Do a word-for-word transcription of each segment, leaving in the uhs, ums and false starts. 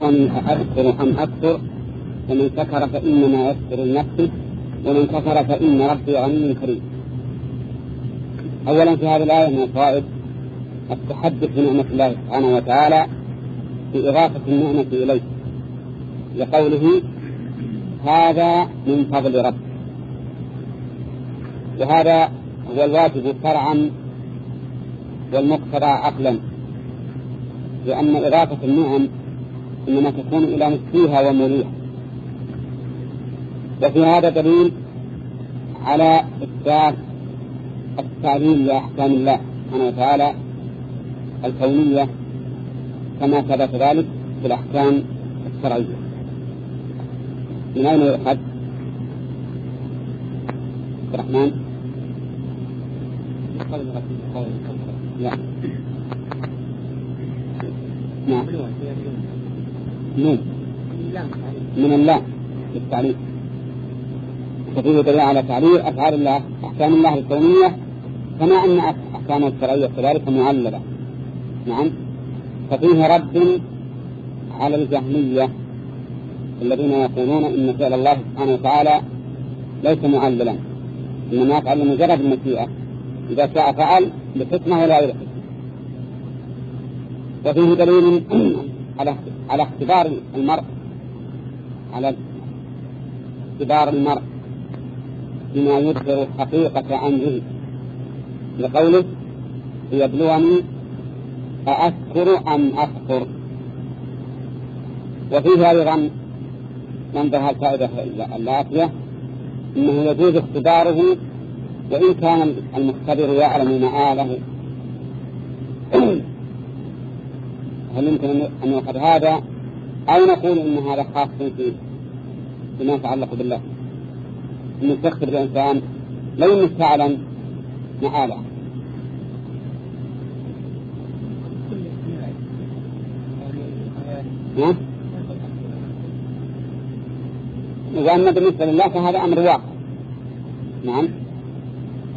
أن أكثر أم أكثر، فمن كفر فإنما يكفر لنفسه، ومن كفر فإن ربي غني كريم. أولا في هذه الآية من الفوائد التحدث بنعمة الله سبحانه وتعالى بإضافة النعمة إليه، لقوله هذا من فضل رب، وهذا هو الواجب شرعا والمقتضى عقلا، لأن إضافة النعم إنما تكون إلى مسكيها وموليها. وفي هذا دليل على إثبات التعليل لأحكام الله سبحانه وتعالى الكونية كما ثبت ذلك في الأحكام الشرعية. من أين يؤخذ؟ الرحمن لا نعم نون من الله للتعليل، ففيه دليل على تعليل أفعال الله أحكام الله الكونية كما أن أحكامه الشرعية كذلك معللة. نعم. ففيه رد على الجهمية الذين يقولون إن فعل الله سبحانه وتعالى ليس معللا، إنما يفعل لمجرد المشيئة، إذا شاء فعل بحكمة ولا غير حكمة. وفيه دليل على على اختبار المرء على اختبار المرء بما يظهر حقيقة أمره، لقوله ليبلوني أأشكر أم أكفر. وفيه أيضا منبه الفائدة الآتية إنه يجوز اختباره وإن كان المختبر يعلم مآله. هل يمكن أن يؤخذ هذا أو نقول إن هذا خاص في بما يتعلق بالله، إن تختبر الإنسان لو إنه تعلم مآله؟ ها؟ وأما بالنسبة لله فهذا أمر واقع. نعم. ف...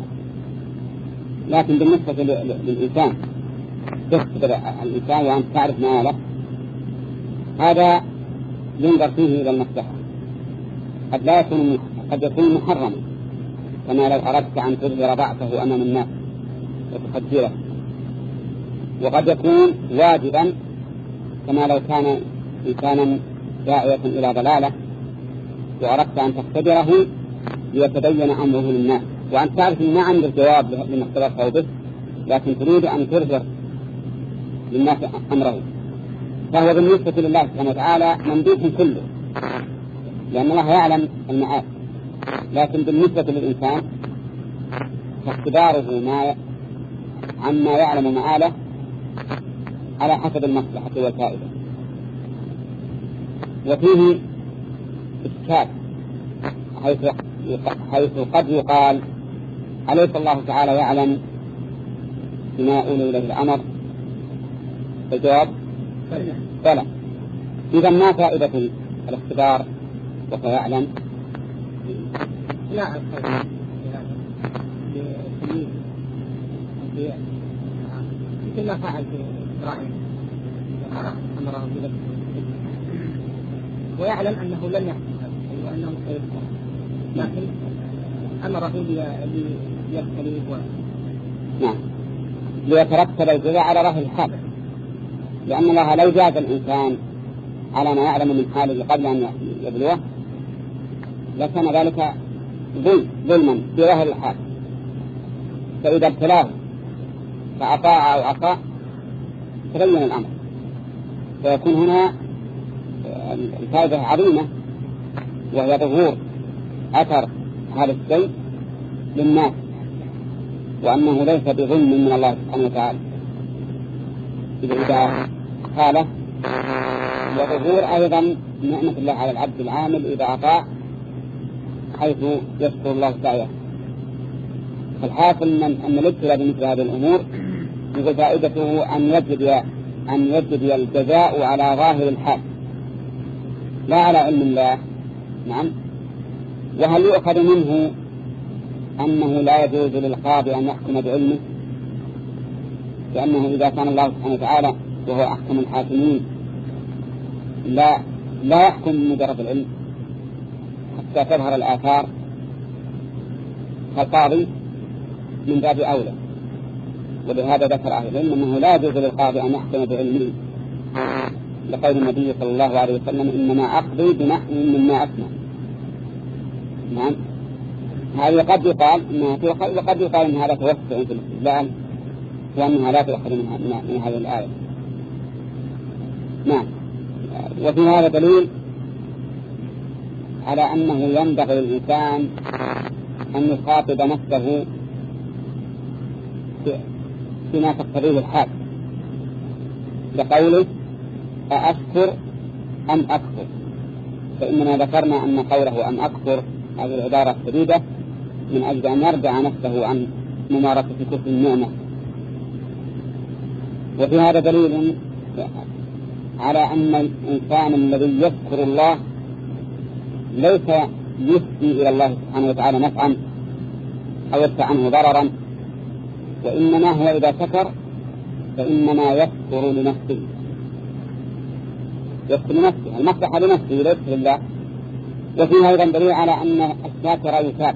لكن بالنسبة للإنسان تختبر الإنسان وأن تعرف مآله، هذا ينظر فيه إلى المصلحة، قد لا يكون قد يكون محرما، كما لو أردت أن تظهر ضعفه أمام الناس وتخجله، وقد يكون واجبا كما لو كان إنسانا داعية إلى ضلالة وأردت أن تختبره ليتبين أمره للناس، وأن تعرف ما عند الجواب لما اختبرته به، لكن تريد أن تظهر للناس أمره، فهو بالنسبة لله سبحانه وتعالى ممدوح كله، لأن الله يعلم المعاد. لكن بالنسبة للإنسان فاختباره ما عما يعلم معاله على حسب المصلحة والفائدة. وفيه إشكال حيث حيث قد يقال أليس الله تعالى يعلم بما أولي إليه الأمر؟ الجواب بلى. إذا ما فائدة الاختبار وسيعلم؟ لا مثل ما فعل في إسرائيل أمره بذلك، ويعلم أنه لن يحصل وأنه سيحصل، لكن أمره ليبتليه. نعم، ليترتب الجزاء على رفع الحال، لأن الله لو جاز الإنسان على ما يعلم من حاله قبل أن يبلوه لكان ذلك ظلما في ظاهر الحال. فإذا ابتلاه فأطاع أو عصى تبين الأمر، فيكون هنا الفائدة عظيمة، وهي ظهور أثر هذا الشيء للناس، وأنه ليس بظلم من الله سبحانه وتعالى إذا قال. وظهور أيضا نعمة الله على العبد العامل إذا أطاع حيث يشكر الله سعيه. فالحاصل أن الابتلاء بمثل هذه الأمور فائدته أن يجد أن يجد الجزاء على ظاهر الحال لا على علم الله. نعم. وهل يؤخذ منه أنه لا يجوز للقاضي أن يحكم بعلمه؟ لأنه إذا كان الله سبحانه وتعالى وهو أحكم الحاكمين لا لا يحكم مجرد العلم حتى تظهر الآثار كالقاضي من باب أولى. ولهذا ذكر أهل العلم أنه لا يجوز للقاضي أن يحكم بعلمه، لقول النبي صلى الله عليه وسلم إنما أقضي بنحو مما أسمع. نعم، هذا قد يقال إنها تؤخذ وقد يقال إن هذا توسع في الاستدلال وأنها لا تؤخذ من هذه الآية. نعم، وفي هذا دليل على أنه ينبغي للإنسان أن يخاطب نفسه فيما تقتضيه الحال، لقوله أأشكر أم أكفر، فإننا ذكرنا أن قوله أم أكفر هذه العبارة شديدة من أجل أن يرجع نفسه عن ممارسة كفر النعمة. وفي هذا دليل على أن الإنسان الذي يذكر الله ليس يفدي إلى الله سبحانه وتعالى نفعا أو يدفع عنه ضررا، وإنما هو إذا شكر فإنما يذكر لنفسه، يذكر لنفسه المصلحة لنفسه ليس لله. وفيها أيضا دليل على أن الشاكر يثاب،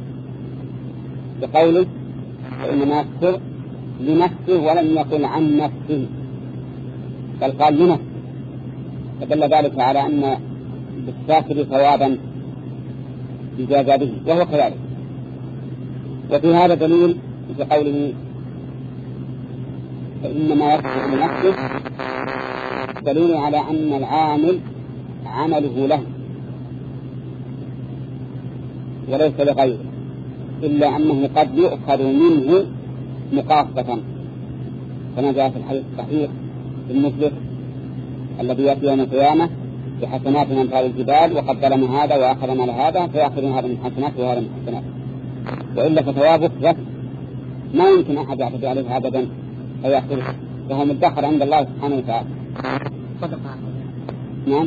بقوله فإنما يذكر لنفسه ولم يقل عن نفسه بل قال لنفسه، فدل ذلك على أن بالشاكر ثوابا بجازى به وهو كذلك. وفي هذا دليل في قوله فإنما يذكر لنفسه دليل على أن العامل عمله له وليس لغيره، إلا أنه قد يؤخذ منه مقاصة، كما جاء في الحديث الصحيح في المفلس الذي يأتي يوم القيامة بحسنات من أمثال الجبال وقد ظلم هذا وأخذ مال هذا فيأخذ هذا من حسناته وهذا من حسناته، وإلا فثوابه يكفي، ما يمكن أحد يعتدي عليه أبدا أو يأخذه، فهو مدخر عند الله سبحانه وتعالى. نعم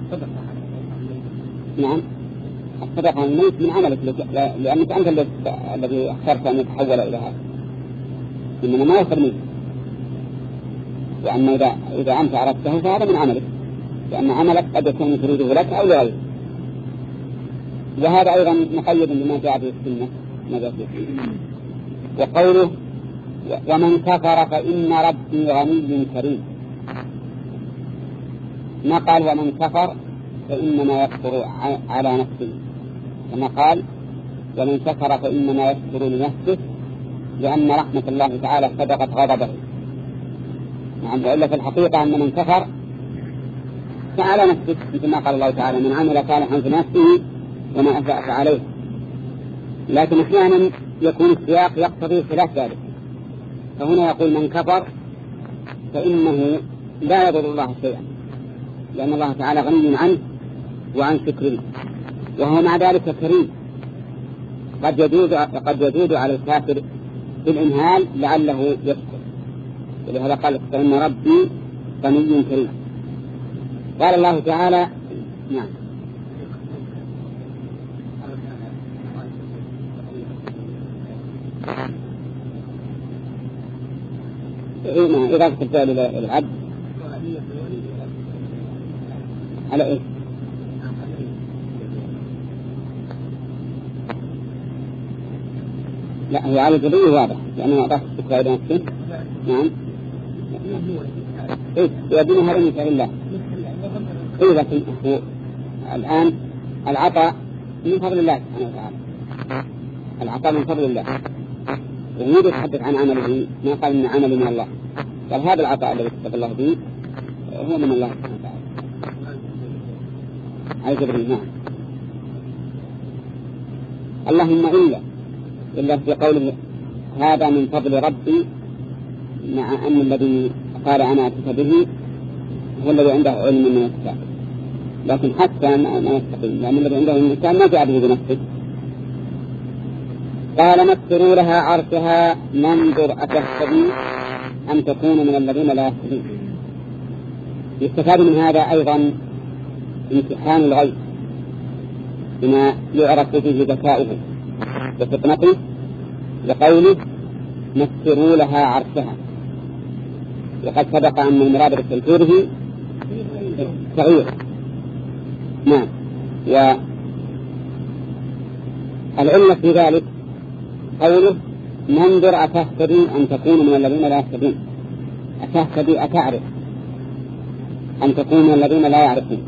نعم الصدقة عن الميت من عملك، لأنك أنت الذي اخترت أن يتحول إلى هذا، إنما ما يخر منك. وأما إذا, إذا أنت عرفته فهذا من عملك، لأن عملك قد يكون تريده لك أو لغيرك. وهذا أيضا مقيد بما جاء في السنة. وقوله ومن كفر فإن ربي غني كريم، ما قال ومن كفر فإنما يكفر على نفسه، كما قال ومن كفر فإنما يكفر لنفسه، لأن رحمة الله تعالى سبقت غضبه. نعم، وإلا في الحقيقة أن من كفر فعلى نفسه، مثل ما قال الله تعالى من عمل صالحا في نفسه وما أساء عليه. لكن أحيانا يكون السياق يقتضي خلاف ذلك، فهنا يقول من كفر فإنه لا يضر الله شيئا، لأن الله تعالى غني عنه وعن شكره، وهو مع ذلك كريم، قد يجوز قد يجوز على الكافر بالإمهال لعله يشكر، ولهذا قال فإن ربي غني كريم. قال الله تعالى نعم إذا كنت للعبد على إيه؟ لا، هو على الجبري واضح لأنه أعطاه الشكرى إلى نفسه. نعم إيه يدين هذا من فعل الله. إيه لكن هو الآن العطاء من فضل الله سبحانه وتعالى، العطاء من فضل الله، ويريد يتحدث عن عمله، ما قال إن عمل من الله، قال هذا العطاء الذي كتب الله به هو من الله سبحانه وتعالى على جبريل. نعم. اللهم إلا إلا في قوله هذا من فضل ربي، مع أن الذي قال أنا أتيت به هو الذي عنده علم من الكتاب، لكن حتى ما يستقيم، لأن الذي عنده علم من الكتاب ما جاء به بنفسه. قال مثلوا لها عرشها ننظر أتهتدي أن تكون من الذين لا يهتدون. يستفاد من هذا أيضا امتحان الغيب بما يعرف فيه ذكاؤه وفطنته، لقوله مثلوا لها عرشها، وقد سبق أن المراد بتذكيره تغيير. نعم. والعلة في ذلك قوله ننظر أتهتدي أن تكون من الذين لا يهتدون. أتهتدي أتعرف أن تكون من الذين لا يعرفون.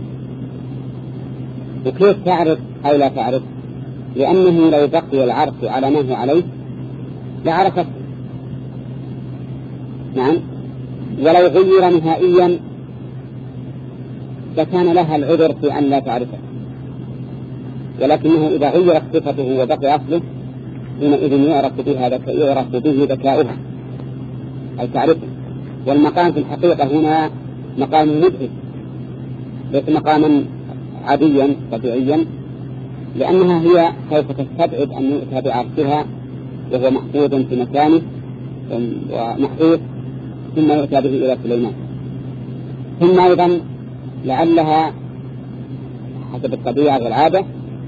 وكيف تعرف أو لا تعرف؟ لأنه لو بقي العرف على ما هو عليه لعرفت. نعم. ولو غير نهائيا لكان لها العذر في أن لا تعرفه، ولكنه إذا غيرت صفته وبقي أصله حينئذ يعرف بها يعرف به ذكاؤها أي تعرفه. والمقام في الحقيقة هنا مقام مدهش ليس مقاما عاديا طبيعيا، لأنها هي سوف تستبعد أن يؤتى بعرشها وهو محفوظ في مكانه ومحفوظ ثم يؤتى به إلى سليمان. ثم أيضا لعلها حسب الطبيعة والعادة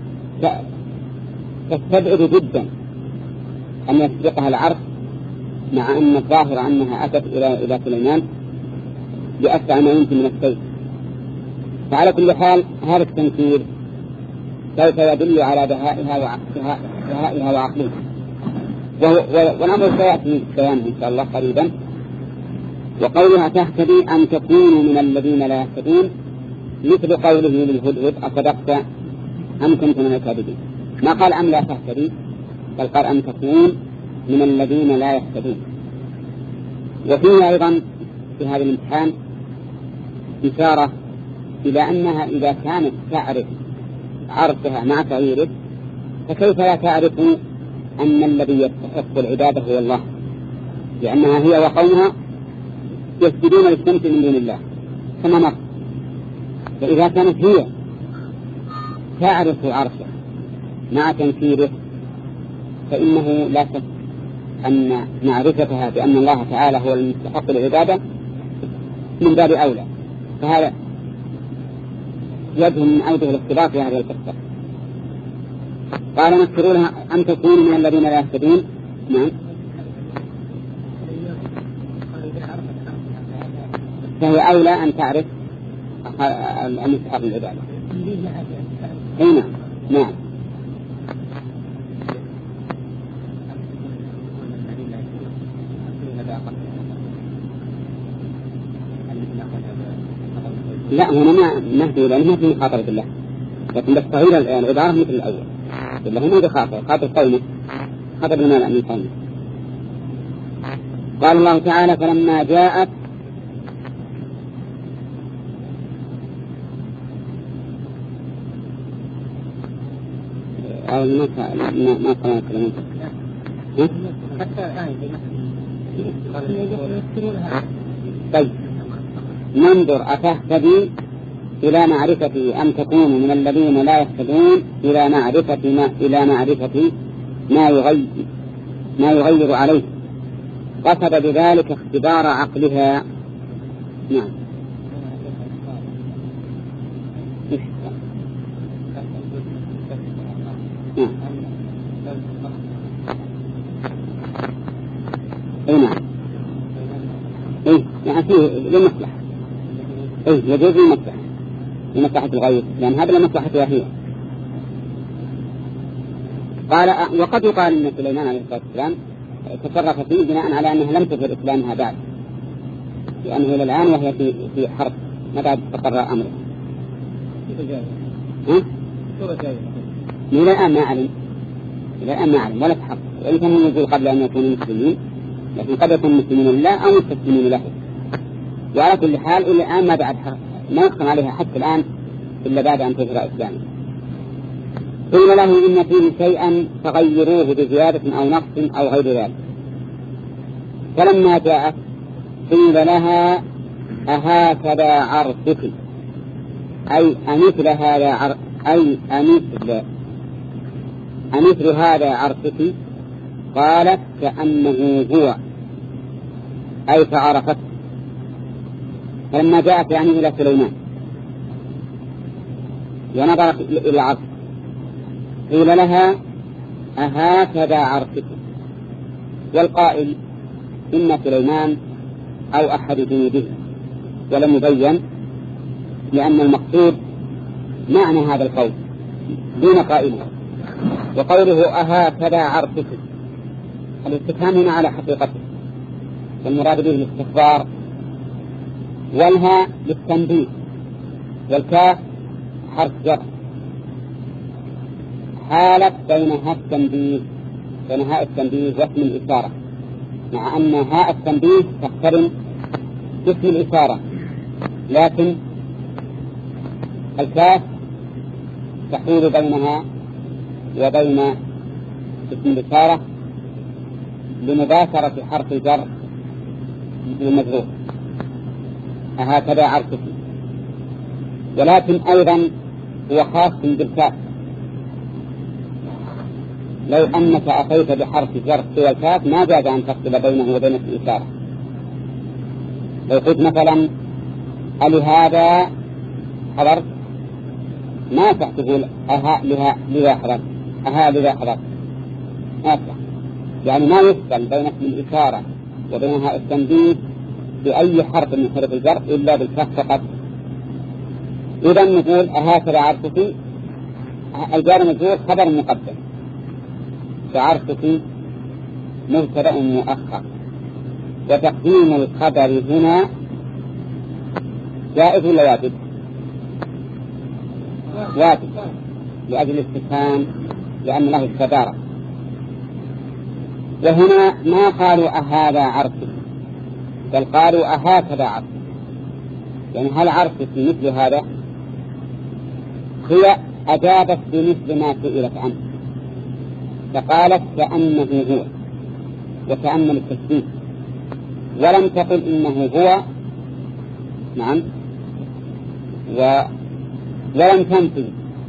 تستبعد جدا أن يسبقها العرش، مع أن الظاهر أنها أتت إلى إلى سليمان بأسرع ما يمكن من السير. فعلى كل حال هذا التنكير سوف يدل على دهائها وعقلها وعقلها، والأمر سيأتي بيانه إن شاء الله قريبا. وقولها تهتدي أن تكونوا من الذين لا يهتدون مثل قوله للهدهد أصدقت أم كنت من الكاذبين. ما قال أم لا تهتدي، بل قال أن تكون من الذين لا يهتدون. وفيه أيضا في هذا الامتحان إشارة إلى أنها إذا كانت تعرف عرفها مع تغييره فكيف لا تعرف أن الذي يستحق العبادة هو الله، لأنها هي وقومها يسجدون للشمس من دون الله كما مر. فإذا كانت هي تعرف عرشه مع تنكيره فإنه لا شك أن معرفتها بأن الله تعالى هو المستحق العبادة من باب أولى. فهذا وجه من أوجه الاختلاف في هذه القصة. قال نذكر لها أن تكون من الذين لا يهتدون. نعم. فهي أولى أن تعرف المستحق العبادة. هنا نعم. لا هنا ما نهدي لأنها في مخاطرة الله، لكن بس تغيير العبارة مثل الأول. الله هنا بخاطر خاطر قومه خاطر لنا من قومه. قال الله تعالى فلما جاءت أو ما ما ما قرأنا كلامه. طيب ننظر أتهتدي إلى معرفة أم تكون من الذين لا يهتدون إلى معرفة ما إلى معرفة ما يغير ما يغير عليه، قصد بذلك اختبار عقلها. نعم. نعم. أي نعم. إيه يعني فيه لمصلحة. إيه يجوز لمصلحة لمصلحة الغير، لأن هذا لمصلحتها هي. قال وقد يقال أن سليمان عليه الصلاة والسلام تصرف فيه بناء على أنها لم تظهر إسلامها بعد، لأنه إلى الآن وهي في في حرب ما بعد استقر أمره. ها؟ إلى الآن ما علم إلى الآن ما علم ولا تحقق، وإن كان يقول قبل أن يكونوا مسلمين، لكن قد يكون مسلمين لله أو مستسلمين له. وعلى كل حال إلى الآن ما بعد ما يقسم عليها حتى الآن إلا بعد أن تظهر إسلامه. قيل له إن فيه شيئا فغيروه بزيادة أو نقص أو غير ذلك. فلما جاءت قيل لها أهكذا عرشك أي أمثل هذا عر... أي أمثل أمثل هذا عرشك. قالت كأنه هو أي فعرفت. فلما جاءت يعني إلى سليمان ونظرت إلى العرش قيل لها أهكذا عرشك. والقائل إن سليمان أو أحد جنوده ولم يبين لأن المقصود معنى هذا القول دون قائله. وقوله أهكذا عرفتك، الاستفهام هنا على حقيقته، والمراد به الاستخبار، والها للتنبيه، والكاف حرف جر، حالت بين هاء التنبيه بين هاء التنبيه واسم الإشارة، مع أن هاء التنبيه تقترن باسم الإشارة، لكن الكاف تحول بينها وبين اسم الإشارة لمباشرة حرف الجر بالمجرور أهكذا عرفتك. ولكن أيضا هو خاص بالكاف، لو أنك أتيت بحرف جر سوى الكاف ما جاز أن تفصل بينه وبين الإشارة. لو قلت مثلا ألهذا حضرت، ما تقول أها لها لذا حضرت، أها لذا حضرت، ما تقول. يعني ما يفصل بين اسم الإشارة وبينها التنبيه بأي حرف من حروف الجر إلا بالكاف فقط. إذا نقول أهكذا عرفتك، الجار مجرور خبر مقدم، فعرفتك مبتدأ مؤخر، وتقديم الخبر هنا جائز ولا واجب؟ واجب لأجل الاستفهام، لأن له الصدارة. وهنا ما قالوا أهذا عرفتك، بل قالوا أهكذا عرفتك. يعني هل عرفتك مثل هذا؟ هي أجابت بمثل ما سئلت عنه، فقالت كأنه هو، وكأن التشبيه، ولم تقل إنه هو، نعم، و... ولم تنفي،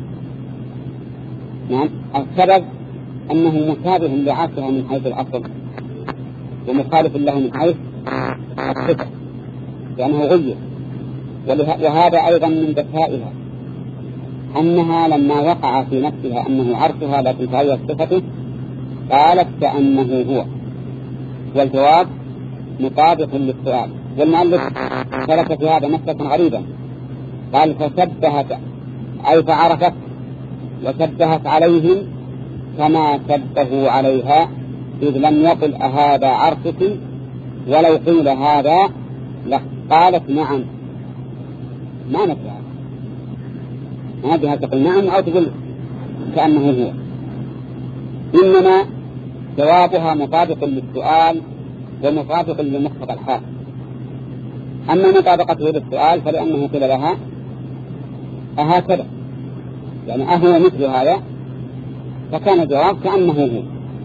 نعم. السبب أنه مشابه لعرشها من حيث الأصل، ومخالف له من حيث الصفة، لأنه غير. وهذا أيضا من ذكائها، أنها لما وقع في نفسها أنه عرشها لكن تغير صفته قالت كأنه هو، والجواب مطابق للسؤال. والمؤلف سلك في هذا مسلكا غريبا، قال فشبهت أي فعرفت وشبهت عليهم كما شبهوا عليها، إذ لم يقل أهذا عرشك، ولو قيل هذا لقالت نعم. ما نفع ما بها تقول نعم أو تقول كأنه هو، إنما جوابها مطابق للسؤال ومطابق لمقتضى الحال. أما مطابقته للسؤال فلأنه قيل لها أهكذا، يعني أهو مثل هذا، فكان الجواب كأنه هو.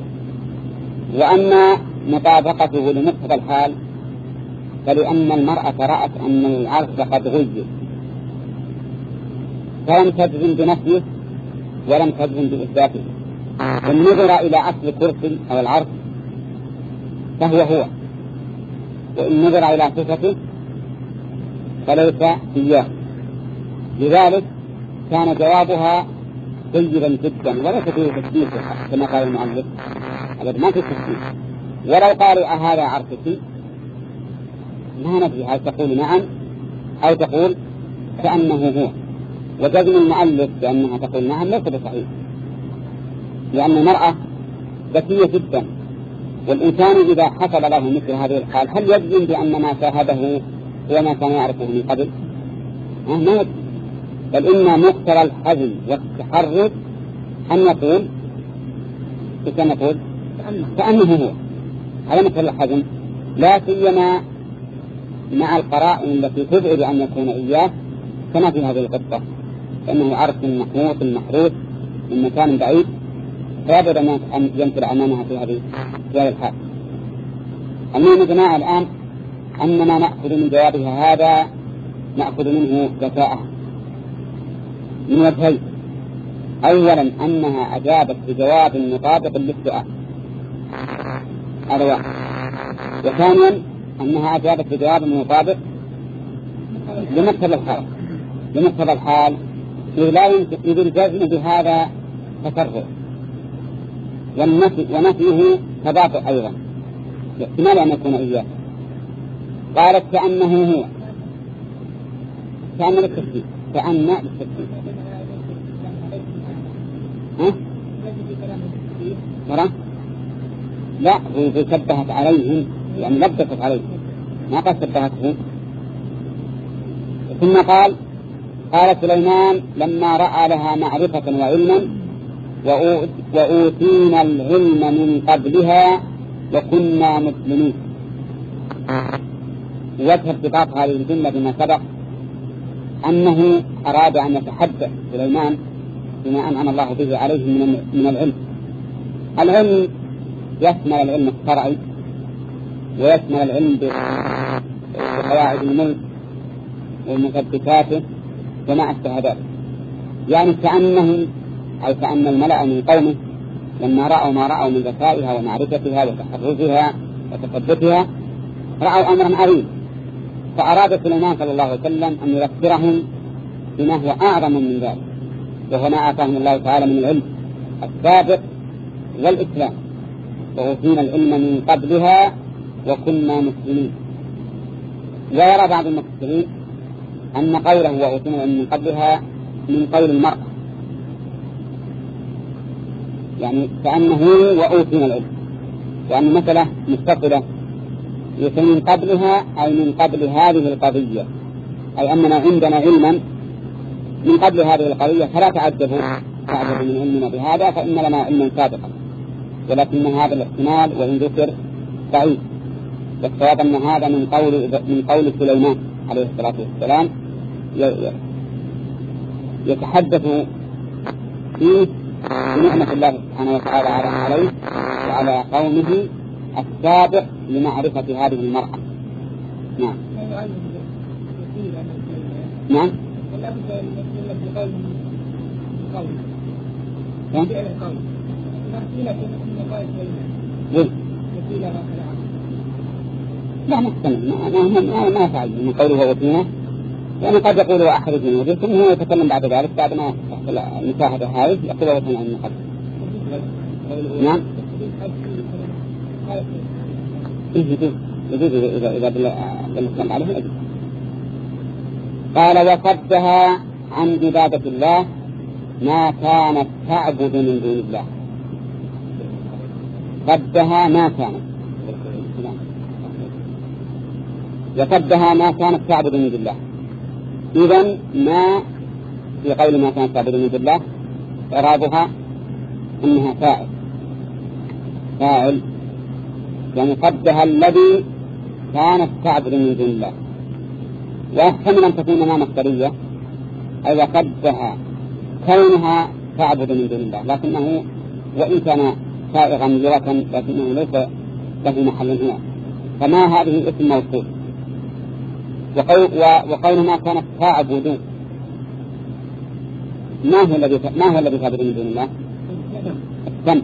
وأما مطابقته لمقتضى الحال فلأن المرأة رأت أن العرش قد غير، فلم تجزم بنفيه ولم تجزم بإثباته، والنظر إلى أصل الكرسي أو العرش فهو هو، وإن نظر إلى صفته فليس إياه. لذلك كان جوابها جيدا جدا، وليس فيه تشبيه كما قال المؤلف، أبدا ما فيه تشبيه. ولو قالوا أهذا عرشك ما ندري هل تقول نعم أو تقول كأنه هو. وجزم المؤلف بأنها تقول نعم ليس بصحيح، لأن المرأة ذكية جدا، والإنسان إذا حصل له مثل هذه الحال هل يجزم بأن ما شاهده هو ما كان يعرفه من قبل؟ ما يجزم، بل إن مقتضى الحزم والتحرك أن نقول كما نقول كأنه هو على مثل الحزم، لا سيما مع القرائن التي تبعد أن يكون إياه، كما في هذه القصة، فإنه عرش محموط محروس من مكان بعيد، فيبعد أن ينزل أمامها في هذه الحال. المهم يا جماعة الآن أننا نأخذ من جوابها هذا نأخذ منه ذكاء من وجهين: أولا أنها أجابت بجواب مطابق للسؤال، هذا واحد. وثانيا أنها أجابت بجواب مطابق لمقتضى الحال لمقتضى الحال إذ لا يمكن إذ الجزم بهذا تكرر، والنفي ونفيه تباطؤ أيضا احتمال أن يكون إياه. قالت كأنه هو، كأن للتسبيح كأن للتسبيح ها؟ مرة؟ لا هو شبهت عليهم يعني لبست عليهم ما قد شبهته. ثم قال قال سليمان لما رأى لها معرفة وعلما وأوتينا العلم من قبلها وكنا مسلمين. وجه ارتباط هذه الجملة بما سبق أنه أراد أن يتحدث سليمان بما أنعم الله به عليه من العلم. العلم يشمل العلم الشرعي ويشمل العلم بقواعد الملك ومثبتاته ومع الشهادات. يعني كأنه أي كأن الملأ من قومه لما رأوا ما رأوا من ذكائها ومعرفتها وتحرزها وتثبتها رأوا أمرا عظيما، فأراد سليمان صلى الله عليه وسلم أن يذكرهم بما هو أعظم من ذلك، وهو ما آتاهم الله تعالى من العلم السابق والإسلام. وأوتينا العلم من قبلها وكنا مسلمين. ويرى بعض المفسرين أن قوله وأوتينا العلم من قبلها من قول المرأة، يعني كأنه وأوتينا العلم، يعني مسألة متصلة من قبلها أي من قبل هذه القضية، أي أننا عندنا علما من قبل هذه القضية، فلا تعجبوا تعجبوا من علمنا بهذا فإن لنا علما سابقا. ولكن هذا الاحتمال وإن ذكر بعيد، والصواب أن هذا من قول من قول سليمان عليه الصلاة والسلام يتحدث فيه بنعمة الله سبحانه وتعالى عليه وعلى قومه السابق لمعرفة هذه المرأة. نعم نعم لا نحتمل ما ما ما فعل من قوله وفينا، يعني قد يقول أخرجني وجدتم هو يتكلم بعد ذلك بعد ما تحصل المشاهدة هذه يقول وفينا من قبل. نعم يجوز يجوز إذا إذا بالإسلام عليه يجوز. قال وصدها عن عبادة الله ما كانت تعبد من دون الله. صدها ما كانت وصدها ما كانت تعبد من دون الله. إذن ما في قول ما كانت تعبد من دون الله إعرابها أنها فاعل فاعل يعني صدها الذي كانت تعبد من دون الله. ويحتمل أن تكون ما مصدرية أي وصدها كونها تعبد من دون الله، لكنه وإن كان سائغا لغة لكنه ليس له محل هنا، فما هذه اسم موصول. وقول ما كانت تعبد ما هو الذي ما هو الذي تعبد من دون الله؟ السمع.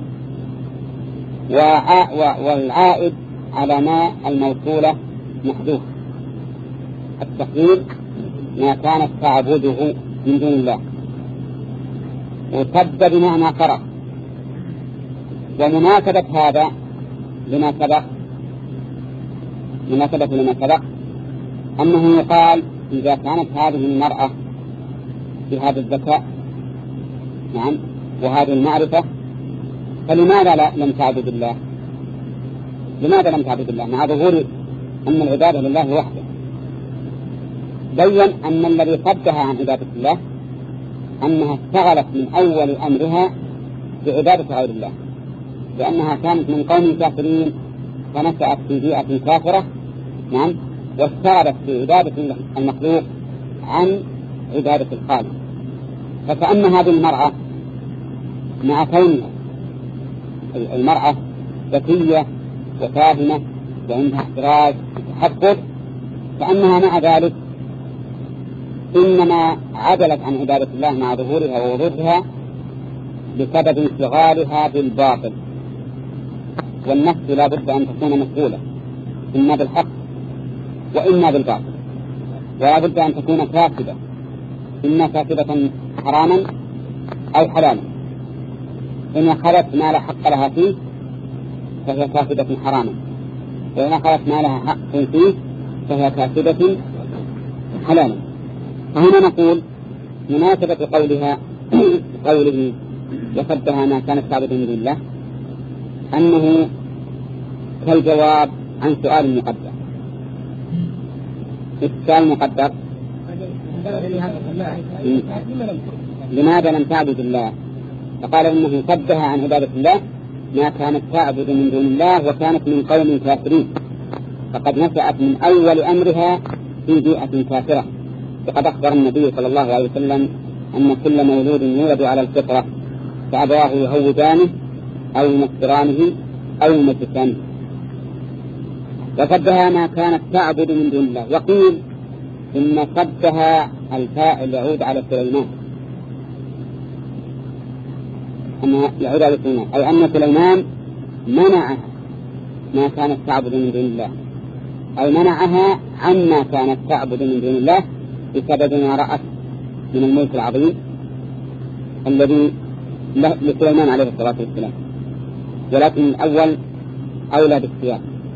والعائد على ما الموصولة محذوف، التقدير ما كانت تعبده من دون الله، وسد بمعنى قرأ. ومناسبة هذا لما سبق مناسبة لما سبق أنه يقال إذا كانت هذه المرأة بهذا الذكاء نعم وهذه المعرفة فلماذا لا لم تعبد الله؟ لماذا لم تعبد الله مع ظهور أن العبادة لله وحده؟ بين أن الذي صدها عن عبادة الله أنها اشتغلت من أول أمرها بعبادة غير الله، لأنها كانت من قوم كافرين فنشأت في بيئة كافرة نعم واشتغلت في عبادة المخلوق عن عبادة الخالق. فكأن هذه المرأة مع كونها المرأة ذكية وفاهمة وعندها احتراز وتحقق، فأنها مع ذلك إنما عدلت عن عبادة الله مع ظهورها ووضوحها بسبب انشغالها بالباطل. والنفس لا بد أن تكون مسؤولة إما بالحق وإما بالباطل، ولا بد أن تكون كاسبة إما كاسبة حراما أو حلالا. إن أخذت ما لا حق لها فيه فهي كاسبة حراما، وإن أخذت ما لها حق فيه فهي كاسبة حلالا. فهنا نقول مناسبة قولها قوله وصدها ما كانت تعبد من دون الله أنه كالجواب عن سؤال مقدر. السؤال مقدر لماذا لم تعبد الله؟ فقال إنه صدها عن عبادة الله ما كانت تعبد من دون الله وكانت من قوم كافرين، فقد نشأت من أول أمرها في بيئة كافرة. وقد أخبر النبي صلى الله عليه وسلم أن كل مولود يولد على الفطرة فأبواه يهودانه أو ينصرانه أو يمجسانه. وصدها ما كانت تعبد من دون الله. وقيل إن صدها الفاعل يعود على سليمان، أنها يعود على سليمان، أي أن سليمان منعها ما كانت تعبد من دون الله، أي منعها عما كانت تعبد من دون الله بسبب ما رأت من الملك العظيم الذي لسليمان عليه الصلاة والسلام. ولكن الأول أولى بالسياق،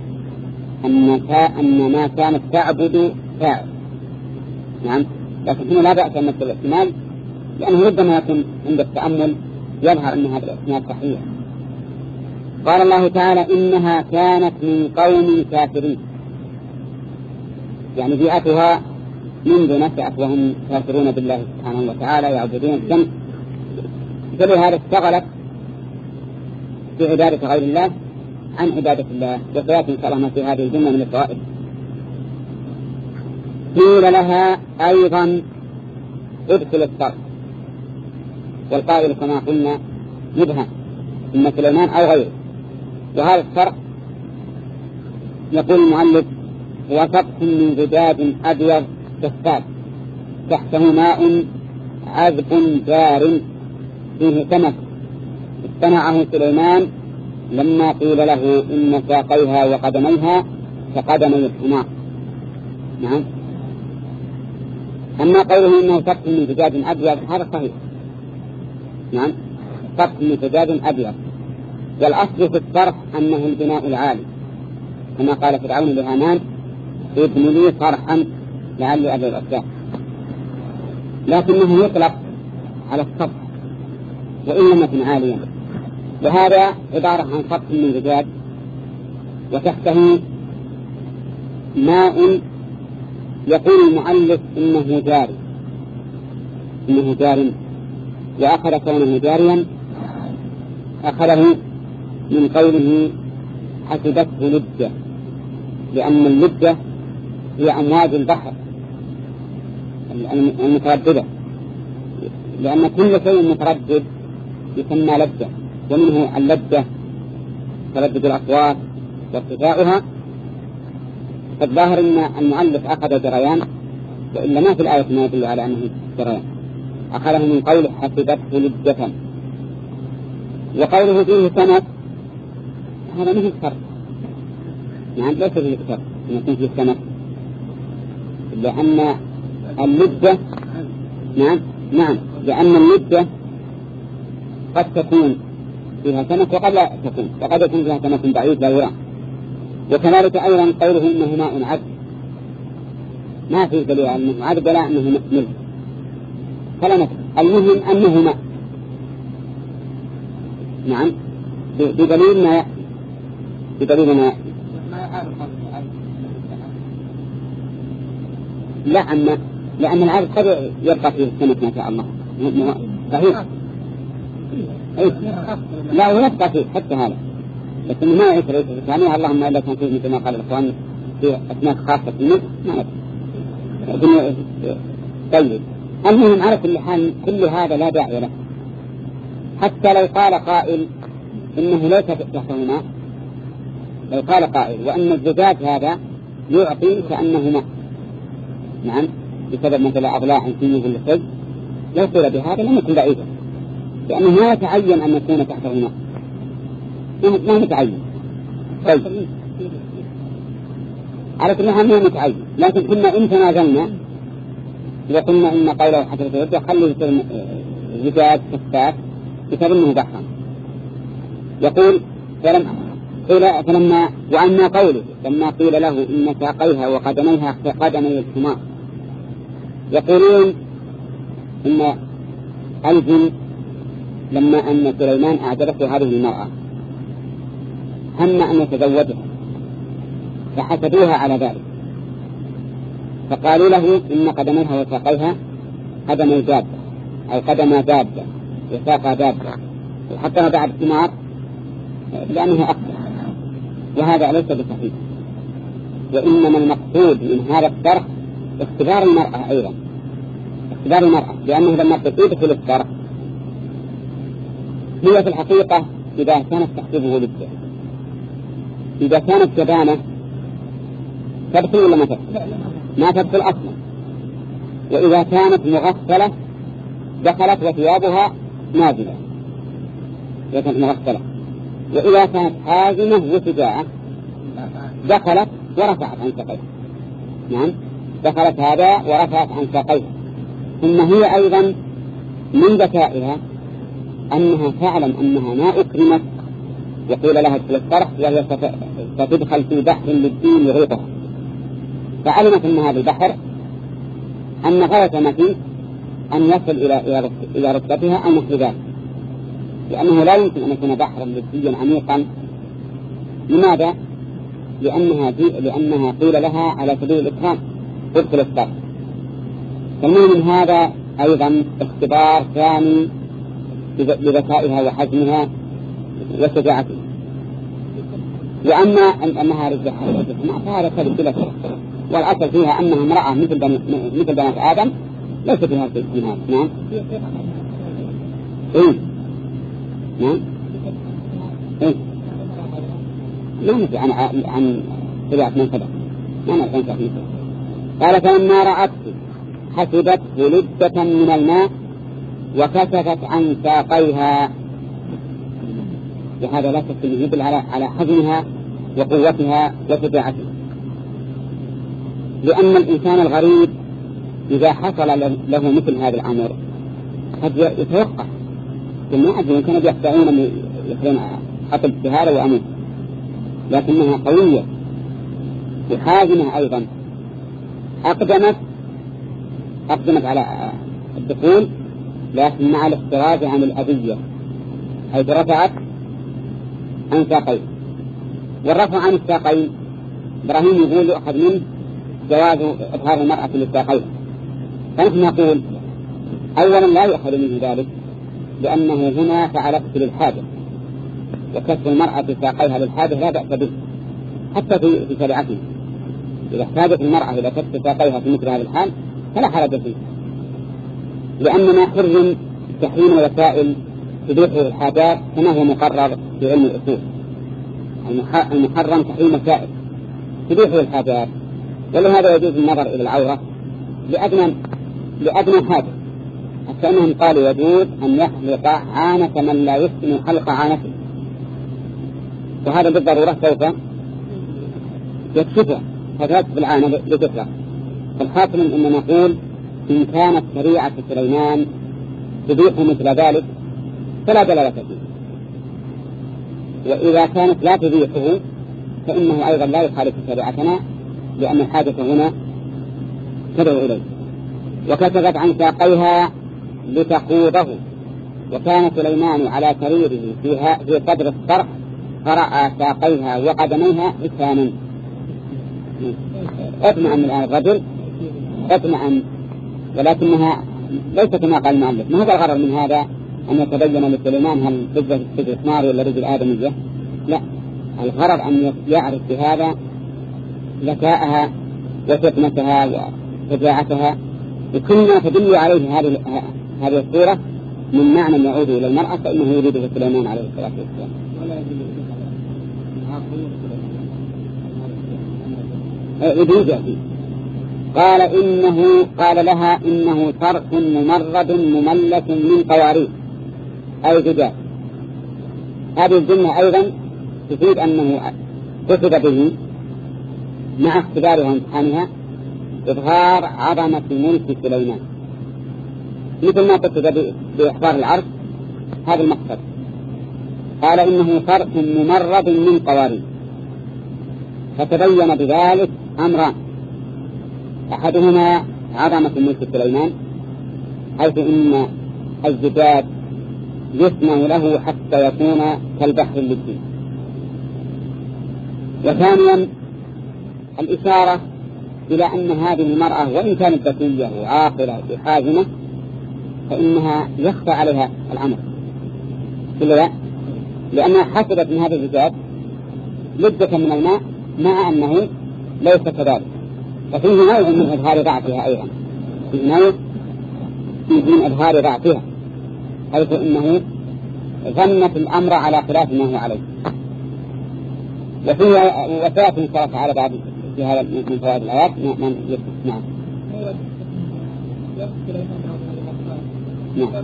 أن ما كانت تعبد فاعل. نعم، لكن هنا لا بأس أن نكتب الاحتمال، لأنه ربما يكون عند التأمل يظهر أن هذا الاحتمال صحيح. قال الله تعالى إنها كانت من قوم كافرين، يعني بيئتها منذ نشأت وهم كافرون بالله سبحانه وتعالى يعبدون الشمس، فلهذا اشتغلت بعبادة غير الله عن عبادة الله. وسيأتي إن شاء الله في هذه الجملة من الفوائد. قيل لها أيضا ادخل الصرف، والقائل كما قلنا مبهم إن سليمان أو غيره. وهذا الصرف يقول المؤلف هو سقف من زجاج أبيض كالثلج تحته ماء عذب جار فيه سمك اصطنعه سليمان لما قيل له إن ساقيها وقدميها كقدمي الحمار. نعم. أما قوله إنه سقف من زجاج أبيض هذا صحيح. نعم، سقف من زجاج أبيض. والأصل في الصرف أنه البناء العالي، كما قال فرعون لهامان ابن لي صرحا لعلي أبلغ الأسباب، لكنه يطلق على السطح وإن لم يكن عاليا. وهذا عبارة عن سقف من زجاج وتحته ماء. يقول المؤلف إنه جاري، إنه جار، وأخذ كونه جاريا أخذه من قوله حسبته لجة، لأن اللجة هي أمواج البحر المترددة، لأن كل شيء متردد يسمى لجة، ومنه اللجة تردد الأصوات وارتفاعها. فالظاهر أن المؤلف أخذ جريان، وإلا ما في الآية ما يدل على أنه جريان، أخذه من قوله حسبته لجة. وقوله فيه سمك هذا مثل الصرف. نعم، ليس فيه الصرف أن يكون فيه سمك، لأن اللجة نعم نعم لأن اللجة قد تكون فيها سمك وقد لا تكون، وقد يكون فيها سمك بعيد لا يرى. وكذلك أيضا قوله إنه ماء عذب، ما في دليل أنه عذب ولا أنه ملح، فلا نفس. المهم أنه ماء. نعم، بدليل ما يأتي، بدليل ما يأتي. لا أن لأن العذب قد يبقى فيه السمك ما شاء الله صحيح. لا ويبقى فيه حتى هذا، لكن ما يعيش ثانيها اللهم إلا كان فيه مثل ما قال الإخوان في أسماك خاصة في النص ما يبقى. طيب، المهم على كل حال كل هذا لا داعي له. حتى لو قال قائل إنه ليس تحته ماء، لو قال قائل وأن الزجاج هذا يعطي كأنه ماء، نعم، بسبب مثلا أضلاع فيه في الثلج، لو قيل بهذا لم يكن بعيدا، لأنه ما يتعين أن يكون تحته ماء، ما متعين. طيب، على كل حال ما متعين، لكن كنا إن تنازلنا وقلنا إن قوله حسبته لجة خلي الزجاج كفاف بسبب أنه بحرا. يقول فلما قيل فلما وأما قوله لما قيل له إن ساقيها وقدميها كقدمي الحمار، يقولون إن الجن لما أن سليمان أعجبته هذه المرأة هم أن يتزوجها فحسدوها على ذلك، فقالوا له إن قدميها وساقيها قدمي دابة أو قدم دابة وساق دابة، وحتى بعد الثمار لأنها أقدم، وهذا ليس بصحيح. وإنما المقصود من هذا الطرح اختبار المرأة أيضا، اختبار المرأة، لأنه لما تدخل الطرح هي في الحقيقة إذا كانت تحسبه للجهل، إذا كانت جبانة تدخل ولا ما تدخل؟ ما تدخل أصلا. وإذا كانت مغسلة دخلت وثيابها نازلة، إذا كانت مغسلة. وإذا كانت حازمة وشجاعة دخلت ورفعت عن ساقيها. نعم، دخلت هذا ورفعت عن ساقيها. ثم هي أيضا من ذكائها أنها تعلم أنها ما أكرمت يقول لها ادخل الطرح وهي ستدخل في بحر للدين يغيطها، فعلمت أن هذا البحر أن غاية ما فيه أن يصل إلى إلى ركبتها أو نحو ذلك، لأنه لا يمكن أن يكون بحرا للدين عميقا. لماذا؟ لأنها, لأنها قيل لها على سبيل الإكرام ادخل الطرح. فالمهم من هذا أيضا اختبار ثاني لذكائها وحجمها وشجاعتها. وأما أنها رجحة فهذا كذب بلا شك، والأصل فيها أنها امرأة مثل مثل بنات آدم، ليس فيها شيء من هذا. نعم. إيه نعم إيه لا نفي عن عن سبعة من سبع ما نفي عن سبعة من سبع. قال فلما رأت حسبت ولدة من الماء وكشفت عن ساقيها، وهذا لا شك أنه يدل على على حجمها وقوتها وشجاعتها. لأن الإنسان الغريب إذا حصل له مثل هذا الأمر قد يتوقع، ثم أدري كانوا يخدعون من يخلون حطب بهذا وأموت، لكنها قوية وحازمة أيضا. أقدمت أقدمت على الدخول لكن مع الاحتراز عن الأذية، حيث رفعت عن ساقين. والرفع عن الساقين إبراهيم يقول يؤخذ منه جواز إظهار المرأة للساقين، فنحن نقول أولا لا يؤخذ منه ذلك، لأنه هنا فعلت للحاجة، وكسر المرأة ساقيها للحاجة لا بأس به حتى في في شريعتنا. إذا احتاجت المرأة إلى كسر ساقيها في مثل هذا الحال فلا حرج فيه، لأننا حرم تحريم وسائل تبيح الحاجات كما هو مقرر في علم الأصول. المحرم تحريم وسائل تبيح الحاجات، ولهذا يجوز النظر إلى العورة لأدنى لأدنى حاجة، حتى أنهم قالوا يجوز أن يحلق عانة من لا يحسن حلق عانته، وهذا بالضرورة سوف يكشفها فتات بالعانة لتفرق. فالحاصل أن نقول إن كانت شريعة سليمان تبيح مثل ذلك فلا دلالة فيه، وإذا كانت لا تبيحه فإنه أيضا لا يخالف شريعتنا، لأن الحاجة هنا تدعو إليه. وكشفت عن ساقيها لتقوضه، وكان سليمان على سريره فيها في قدر الطرح فرأى ساقيها وقدميها حسانا. اطمئن الآن الرجل اطمئن، ولكنها ليس كما قال المؤلف. ما هذا الغرض من هذا أن يتبين لسليمان هل رجل استثمار ولا رجل آدمية؟ لا، الغرض أن يعرف بهذا ذكاءها وفطنتها وشجاعتها، وكل ما تدل عليه هذه هذه الصورة من معنى يعود إلى المرأة فإنه يريده سليمان عليه الصلاة والسلام. يجوز. قال إنه قال لها إنه صرح ممرد مملك من قوارير أي زجاج. هذه الجملة أيضا تفيد أنه قصد به مع اختبارها وامتحانها إظهار عظمة ملك سليمان، مثل ما قصد بإحضار العرش هذا المقصد. قال إنه صرح ممرد من قوارير، فتبين بذلك أمران: أحدهما عظمة ملك سليمان، حيث إن الزجاج يصنع له حتى يكون كالبحر اللجي. وثانيا الإشارة إلى أن هذه المرأة وإن كانت ذكية وعاقلة وحازمة فإنها يخفى عليها الأمر، لأنها حسبت من هذا الزجاج لجة من الماء مع أنه ليس كذلك، ففيه نوع من إظهار ضعفها أيضا، فيه نوع من إظهار ضعفها، حيث إنه ظنت الأمر على خلاف ما هو عليه. وفيها وفاة إن شاء الله تعالى بعد في هذا من فوائد الآيات من يسمع. نعم.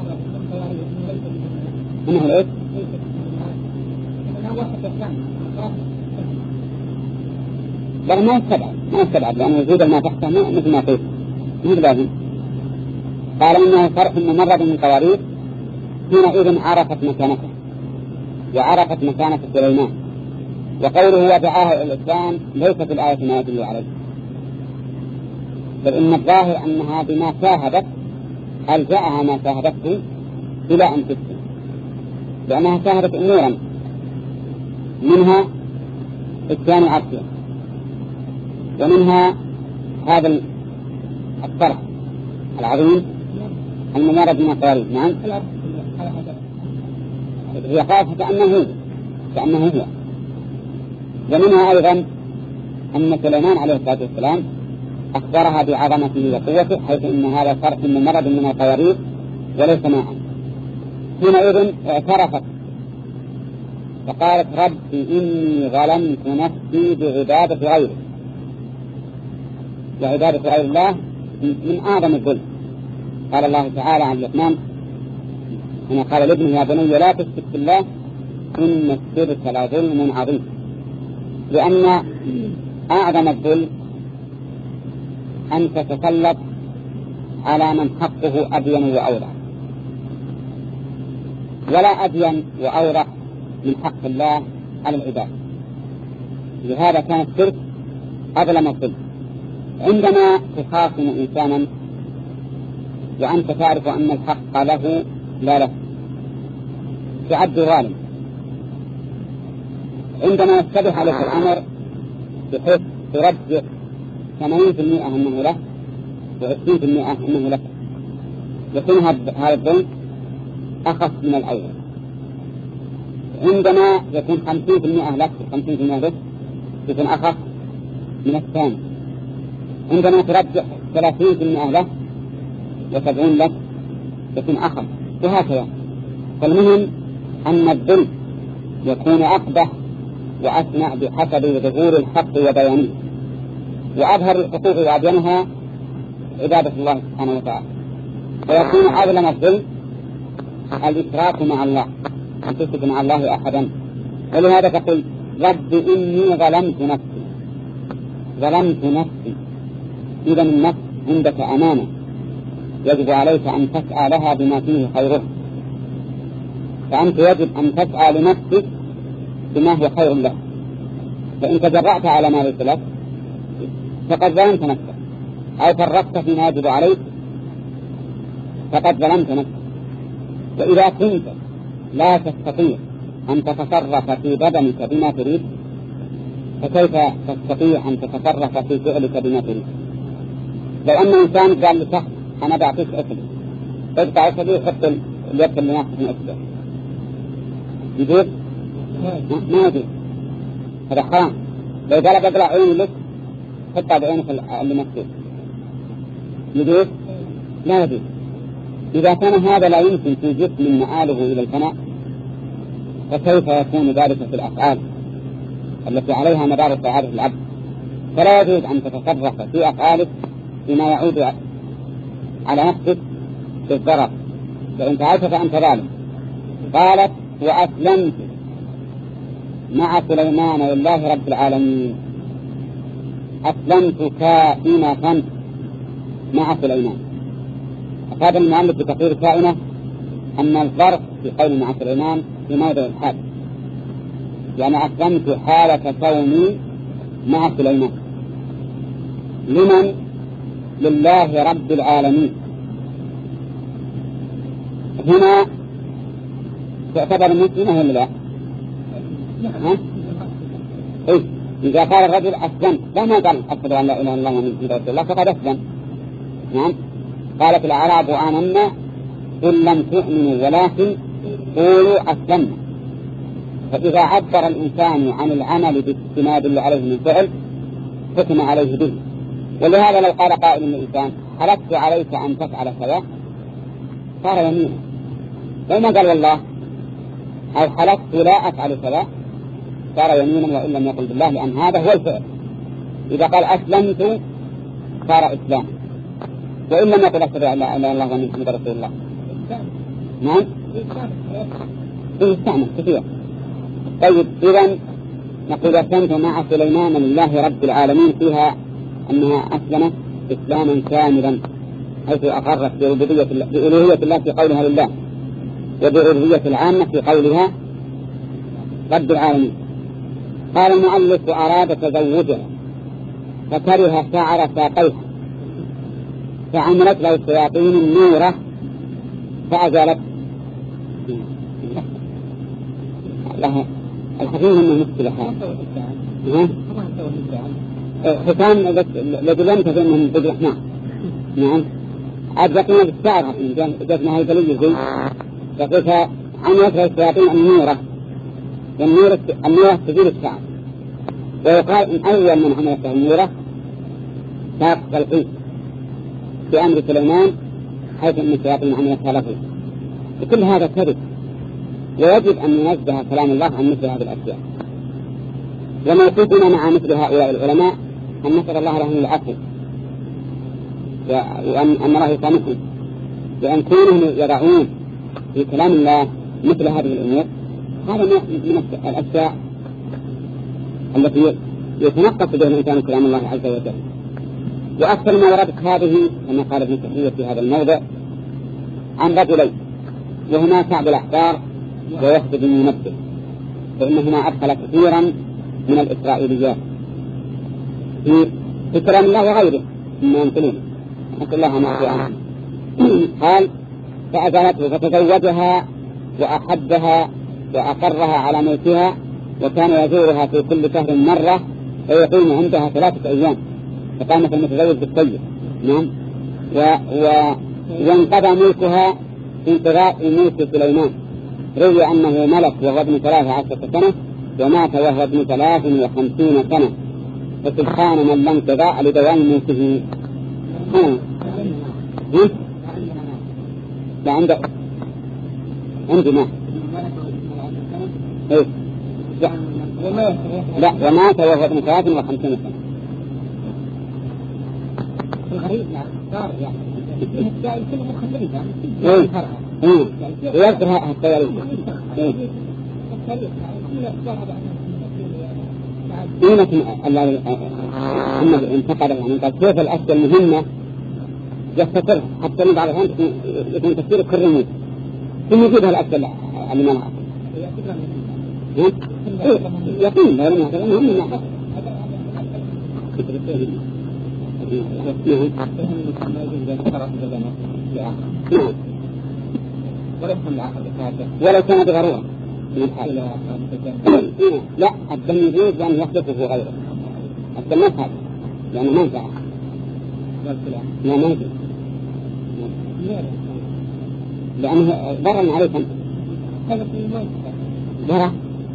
إنه ليس. لا ما يستبعد ما يستبعد لأن وجود الماء تحته مثل ما قلت مثل لازم. قال إنه فرق ممرض من قوارير، حينئذ عرفت مكانته وعرفت مكانة سليمان. وقوله ودعاها إلى الإسلام ليس في الآية ما يدل عليه، بل إن الظاهر أنها بما شاهدت ألجأها ما شاهدته إلى أن تسلم، لأنها شاهدت أمورا منها إتيان عرشها ومنها هذا الصرح العظيم الممرض من القوارير. نعم هي قالت كأنه هو كأنه هو. ومنها أيضا أن سليمان عليه الصلاة والسلام أخبرها بعظمته وقوته، حيث إن هذا صرح ممرض من القوارير وليس ماء. حينئذ اعترفت فقالت رب إني ظلمت نفسي بعبادة غيره، وعبادة غير الله من أعظم الظلم. قال الله تعالى عن لقمان هنا قال لابنه يا بني لا تشرك بالله إن الشرك لظلم عظيم، لأن أعظم الظلم أن تتسلط على من حقه أبين وأورع، ولا أبين وأورع من حق الله على العباد. لهذا كان الشرك أظلم الظلم. عندما تخاصم إنسانا وأنت تعرف أن الحق له لا له تعد ظالم، عندما يتبح عليك الأمر بحيث ترجح ثمانين بالمئة أنه له وعشرين بالمئة أنه لك، يكون هذا الظلم أخف من الأول. عندما يكون خمسين بالمئة لك وخمسين بالمئة لك يكون أخف من الثاني. عندما ترجح ثلاثين بالمئة له وسبعين لك يكون أخف، وهكذا. فالمهم أن الظلم يكون أقبح وأسمع بحسب ظهور الحق وبيانه، وأظهر الحقوق وأبينها عبادة الله سبحانه وتعالى. ويكون أظلم الظلم الإشراك مع الله، أن تشرك مع الله أحدا. ولهذا تقول رب إني ظلمت نفسي ظلمت نفسي. إذا النفس عندك أمانة يجب عليك أن تسعى لها بما فيه خيره، فأنت يجب أن تسعى لنفسك بما هو خير له. فإن تجرأت على ما ليس لك فقد ظلمت نفسك، أو فرطت فيما يجب عليك فقد ظلمت نفسك. وإذا كنت لا تستطيع أن تتصرف في بدنك بما تريد فكيف تستطيع أن تتصرف في فعلك بما تريد؟ لو أن إنسان قال لشخص أنا بعطيك أكل، تقطع أكل يحط اليد اللي ناقص من أكله، يجوز؟ ما يجوز، هذا حرام. لو قال بقلع عيني لك حطها بعينك اللي مكتوب، يجوز؟ لا يجوز. إذا كان هذا لا يمكن في جسم مآله إلى الفناء فكيف يكون ذلك في الأفعال التي عليها مدار سعادة العبد؟ فلا يجوز أن تتصرف في أفعالك بما يعود على نفسك بالضرر، فإن فعلت فأنت ظالم. قالت وأسلمت مع سليمان لله رب العالمين. أسلمت كائنة مع سليمان. أفاد المؤلف بتقرير كائنة أن الظرف في قول مع سليمان في موضع الحال، يعني أسلمت حالة كوني مع سليمان. لمن؟ لله رب العالمين. هنا تعتبر مسلمة ولا لا؟ ها؟ إيه؟ إذا قال الرجل أسلم فما قال أشهد أن لا إله إلا الله وأن رسول الله فقد أسلم. نعم. قالت الأعراب آمنا قل لم تؤمنوا ولكن قولوا أسلمنا. فإذا عبر الإنسان عن العمل باستناد اللي عليه من فعل حكم عليه به. ولهذا لو قال قائل للإنسان حلفت عليك أن تفعل كذا صار يمينا. لو ما قال والله أو حلفت لا أفعل كذا صار يمينا وإن لم يقل بالله، لأن هذا هو الفعل. إذا قال أسلمت صار إسلام، وإن لم يقل أشهد أن لا إله إلا الله وأن محمدا رسول الله. نعم. يستعمل كثير. طيب إذن نقول أسلمت مع سليمان لله رب العالمين فيها أنها أسلمت إسلاما كاملا، حيث أقرت بألوهية الله في قولها لله، وبألوهية العامة في قولها رب العالمين. قال المؤلف وأراد تزوجها فكره شعر ساقيها فعملت له الشياطين النورة فأزالت لها. الحقيقة أنه مشكلة هذا ختام لجلنت فإنهم بالرحمن. نعم. أدركنا بالشعر جزنا هاي دليل زي فقلتها عملت له الشياطين النورة، والنورة النورة تزيل الشعر. ويقال إن أول من عملت له النورة ساق القيس بأمر سليمان، حيث أن الشياطين عملتها له. وكل هذا كذب، ويجب أن ينزه كلام الله عن مثل هذه الأشياء. وموقفنا مع مثل هؤلاء العلماء أن نسأل الله لهم العفو وأن الله يسامحهم، وأن كونهم يضعون في كلام الله مثل هذه الأمور هذا من الأشياء التي يتنقص بها الإنسان كلام الله عز وجل. وأكثر ما وردت هذه كما قال ابن كثير في هذا الموضع عن رجلين، وهما كعب الأحبار ووفد بن منبه، فإنهما أدخل كثيرا من الإسرائيليات في في كلام الله وغيره مما ينقلون. نسأل الله معه عنه. قال فأزالته فتزوجها وأحبها وأقرها على موتها، وكان يزورها في كل شهر مرة ويقيم عندها ثلاثة أيام، فقامت المتزوج بالطيب. نعم. وانقضى ملكها في انقضاء ملك سليمان. روي أنه ملك وهو ابن ثلاث عشرة سنة، ومات وهو ابن ثلاث وخمسين سنة، فسبحان من لم تضاع لدوام ملكه. ها لا عنده عندي ما إيه لا ومات وهو ابن ثلاث وخمسين سنة. الغريب صار يعني السائل كله مخلين إيه إيه يذكر هالتواريخ. إيه قيمة الذي النبي انتقد يعني قال كيف الأشياء المهمة يستطر حتى من بعض الأحيان يكون تفسير كرمي ثم يجيبها الأشياء اللي ما نعرف. يقين لا يمكن أن هم نعرف. ولو كان بغرورة لا الدم يجوز أن يحدثه غيره. الدم ما يفعل لأنه ما ينفع لا ما ينفع لأنه ضرر عليكم ضرر.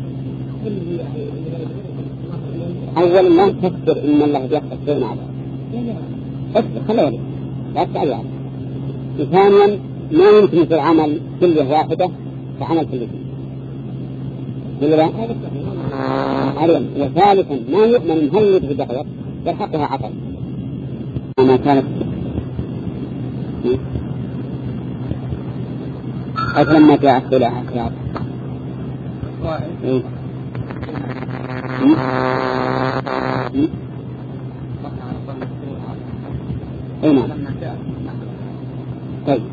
أول ما تفكر إن الله يقصد شيء على أفكر خلوني لا تسأل عنه. ثانيا ما يمكن في العمل كلية واحدة كعمل كلية لا علم. وثالثا ما يؤمن مهلد في دقيق يلحقها عقل ما كانت أسلم ما جاء السلاح أكثر إيه إيه نعم. طيب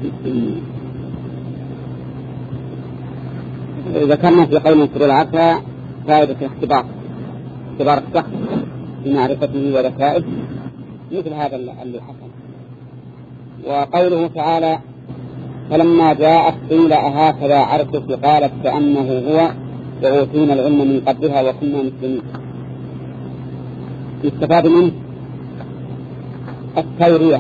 ذكرنا في قول مسرور العقل فائدة الاختبار، اختبار الشخص بمعرفته وذكائه مثل هذا اللي حصل. وقوله تعالى فلما جاءت قيل أهكذا عرشك قالت كأنه هو وأوتينا العلم من قبلها وكنا مسلمين. يستفاد منه التورية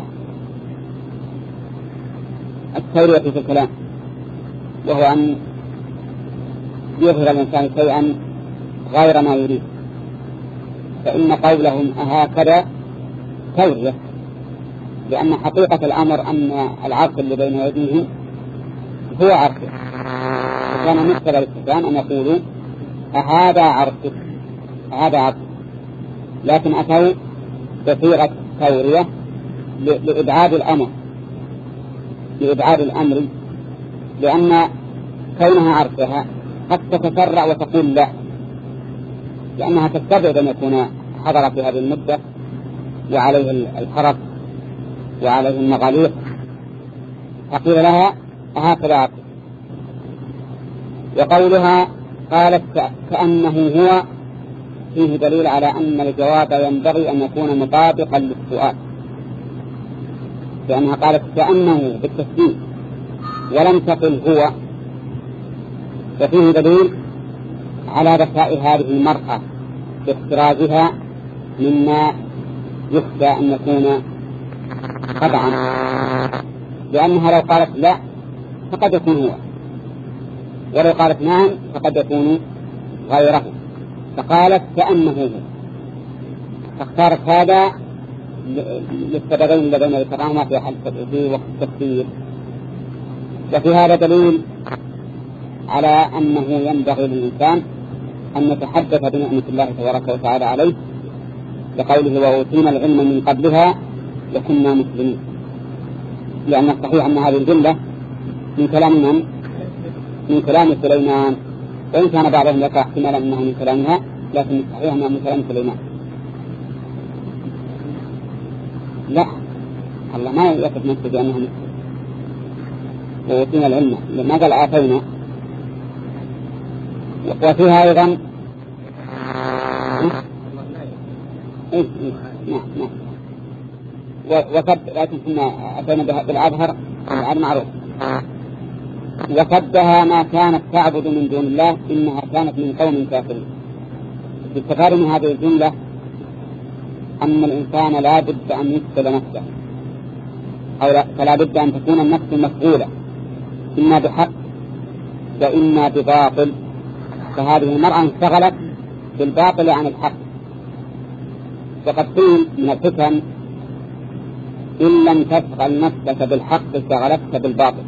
التورية في الكلام، وهو أن يظهر الإنسان شيئا غير ما يريد، فإن قولهم أهكذا تورية، لأن حقيقة الأمر أن العرش اللي بين يديهم هو عرشه، وكان مقتضى الاستفهام أن يقولوا أهذا عرشك أهذا عرشك، لكن أتوا بصيغة تورية لإبعاد الأمر لإبعاد الأمر لأن كونها عرشها قد تتسرع وتقول لا، لأنها تستبعد أن يكون حضر في هذه المدة وعليه الحرف وعليه المغاليق، فقيل لها هكذا عرش. وقولها قالت كأنه هو فيه دليل على أن الجواب ينبغي أن يكون مطابقا للسؤال، لأنها قالت كأنه بالتسديد ولم تقل هو، ففيه دليل على ذكاء هذه المرأة باحترازها مما يخشى أن يكون طبعا، لأنها لو قالت لا فقد يكون هو، ولو قالت نعم فقد يكون غيره، فقالت كأنه هو، فاختارت هذا للسببين الذين ذكرهما في حال في وقت التفسير. وفي هذا دليل على أنه ينبغي للإنسان أن يتحدث بنعمة الله تبارك وتعالى عليه، لقوله وأوتينا العلم من قبلها وكنا مسلمين، لأن الصحيح أن هذه الجملة من كلام من؟ من كلام سليمان، وإن كان بعضهم ذكر احتمالا أنه من كلامها، لكن الصحيح أنه من كلام سليمان. لا، الله ما يثبت نفسه بأنه مسلم. وأوتينا العلم لما قال آتينا. وفيها أيضا إيه إيه نعم نعم وكد، لكن كنا أتينا بالأظهر العلم معروف. وكدها ما كانت تعبد من دون الله إنها كانت من قوم كافرين. استفاد من هذه الجملة أن الإنسان لا بد أن يفسد نفسه، أو لا فلا بد أن تكون النفس مشغولة إما بحق وإما بباطل، فهذه المرأة انشغلت بالباطل عن الحق. وقد قيل من الفتن إن لم تشغل نفسك بالحق اشتغلتك بالباطل.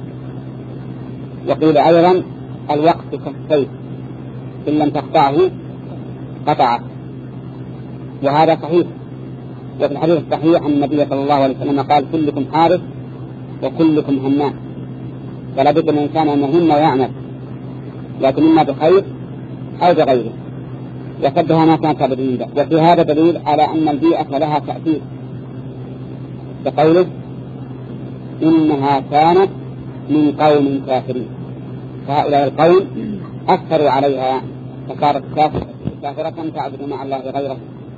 وقيل أيضا الوقت كالسيف إن لم تقطعه قطعه، وهذا صحيح. وفي الحديث الصحيح أن النبي صلى الله عليه وسلم قال كلكم حارس وكلكم همام، فلا بد الإنسان أن يهم ويعمل، لكن إما بخير أو بغيره. وكدها ما كانت تعبد من دون. وفي هذا دليل على أن البيئة لها تأثير، بقوله إنها كانت من قوم كافرين، فهؤلاء القوم أثروا عليها فصارت كافرة تعبد مع الله غيره.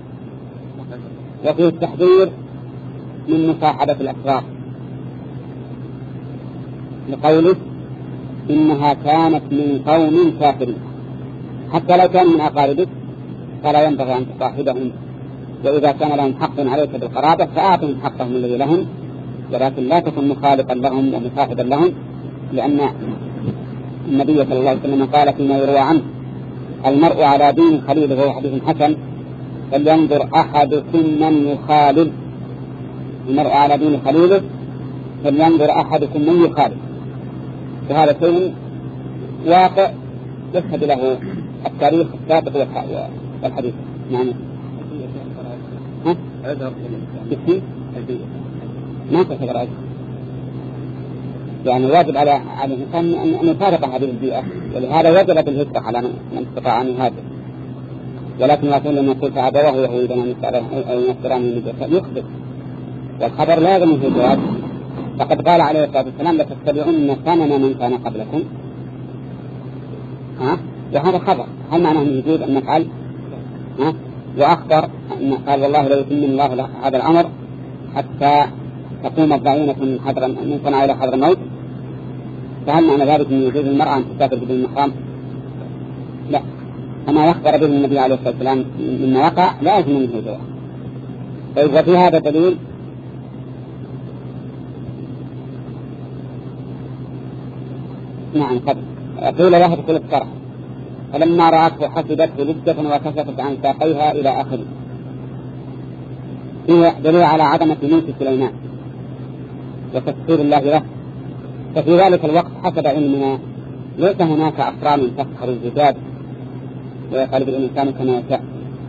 وفي التحذير من مصاحبة الأسرار، لقوله إنها كانت من قوم كافرين، حتى لو كان من أقاربك فلا ينبغي أن تصاحبهم، وإذا كان لهم حق عليك بالقرابة فآتهم حقهم الذي لهم، ولكن لا تكن مخالفا لهم ومصاحبا لهم، لأن النبي صلى الله عليه وسلم قال فيما يروى عنه المرء على دين خليله، وهو حديث حسن، فلينظر أحدكم من يخالل. المرء على دين خليله فلينظر أحدكم من يخالل، وهذا شيء واقع يشهد له التاريخ السابق والحديث. نعم. ها؟ ما تشغل عجل، يعني واجب على على الإنسان أن يفارق هذه البيئة، ولهذا وجبت الهجرة على من استطاع أن يهاجر. ولكن يقول لما قلت أبواه يهودان أو ينصران يخبر، والخبر لازم الهجرات. فقد قال عليه الصلاة والسلام لتتبعون سنن من كان قبلكم. ها؟ وهذا خبر، هل معناه أنه يجوز أن نفعل؟ ها؟ وأخبر أن قال والله لا يتم الله هذا الأمر حتى تقوم الضعينة من حضر من صنع إلى حضر الموت، فهل معنى ذلك أن يجوز المرأة أن تسافر بدون محرم؟ لا، أما يخبر به النبي عليه الصلاة والسلام مما وقع لا يجوز منه جواب. فإذا في هذا دليل نعم قد قيل له ادخل الصرح، فلما رأته حسبته لجة وكشفت عن ساقيها إلى آخره. فيه دليل على عظمة ملك سليمان وتسخير الله له. ففي ذلك الوقت حسب علمنا ليس هناك أفرام تسخر الزجاج ويقلب الإنسان كما يشاء،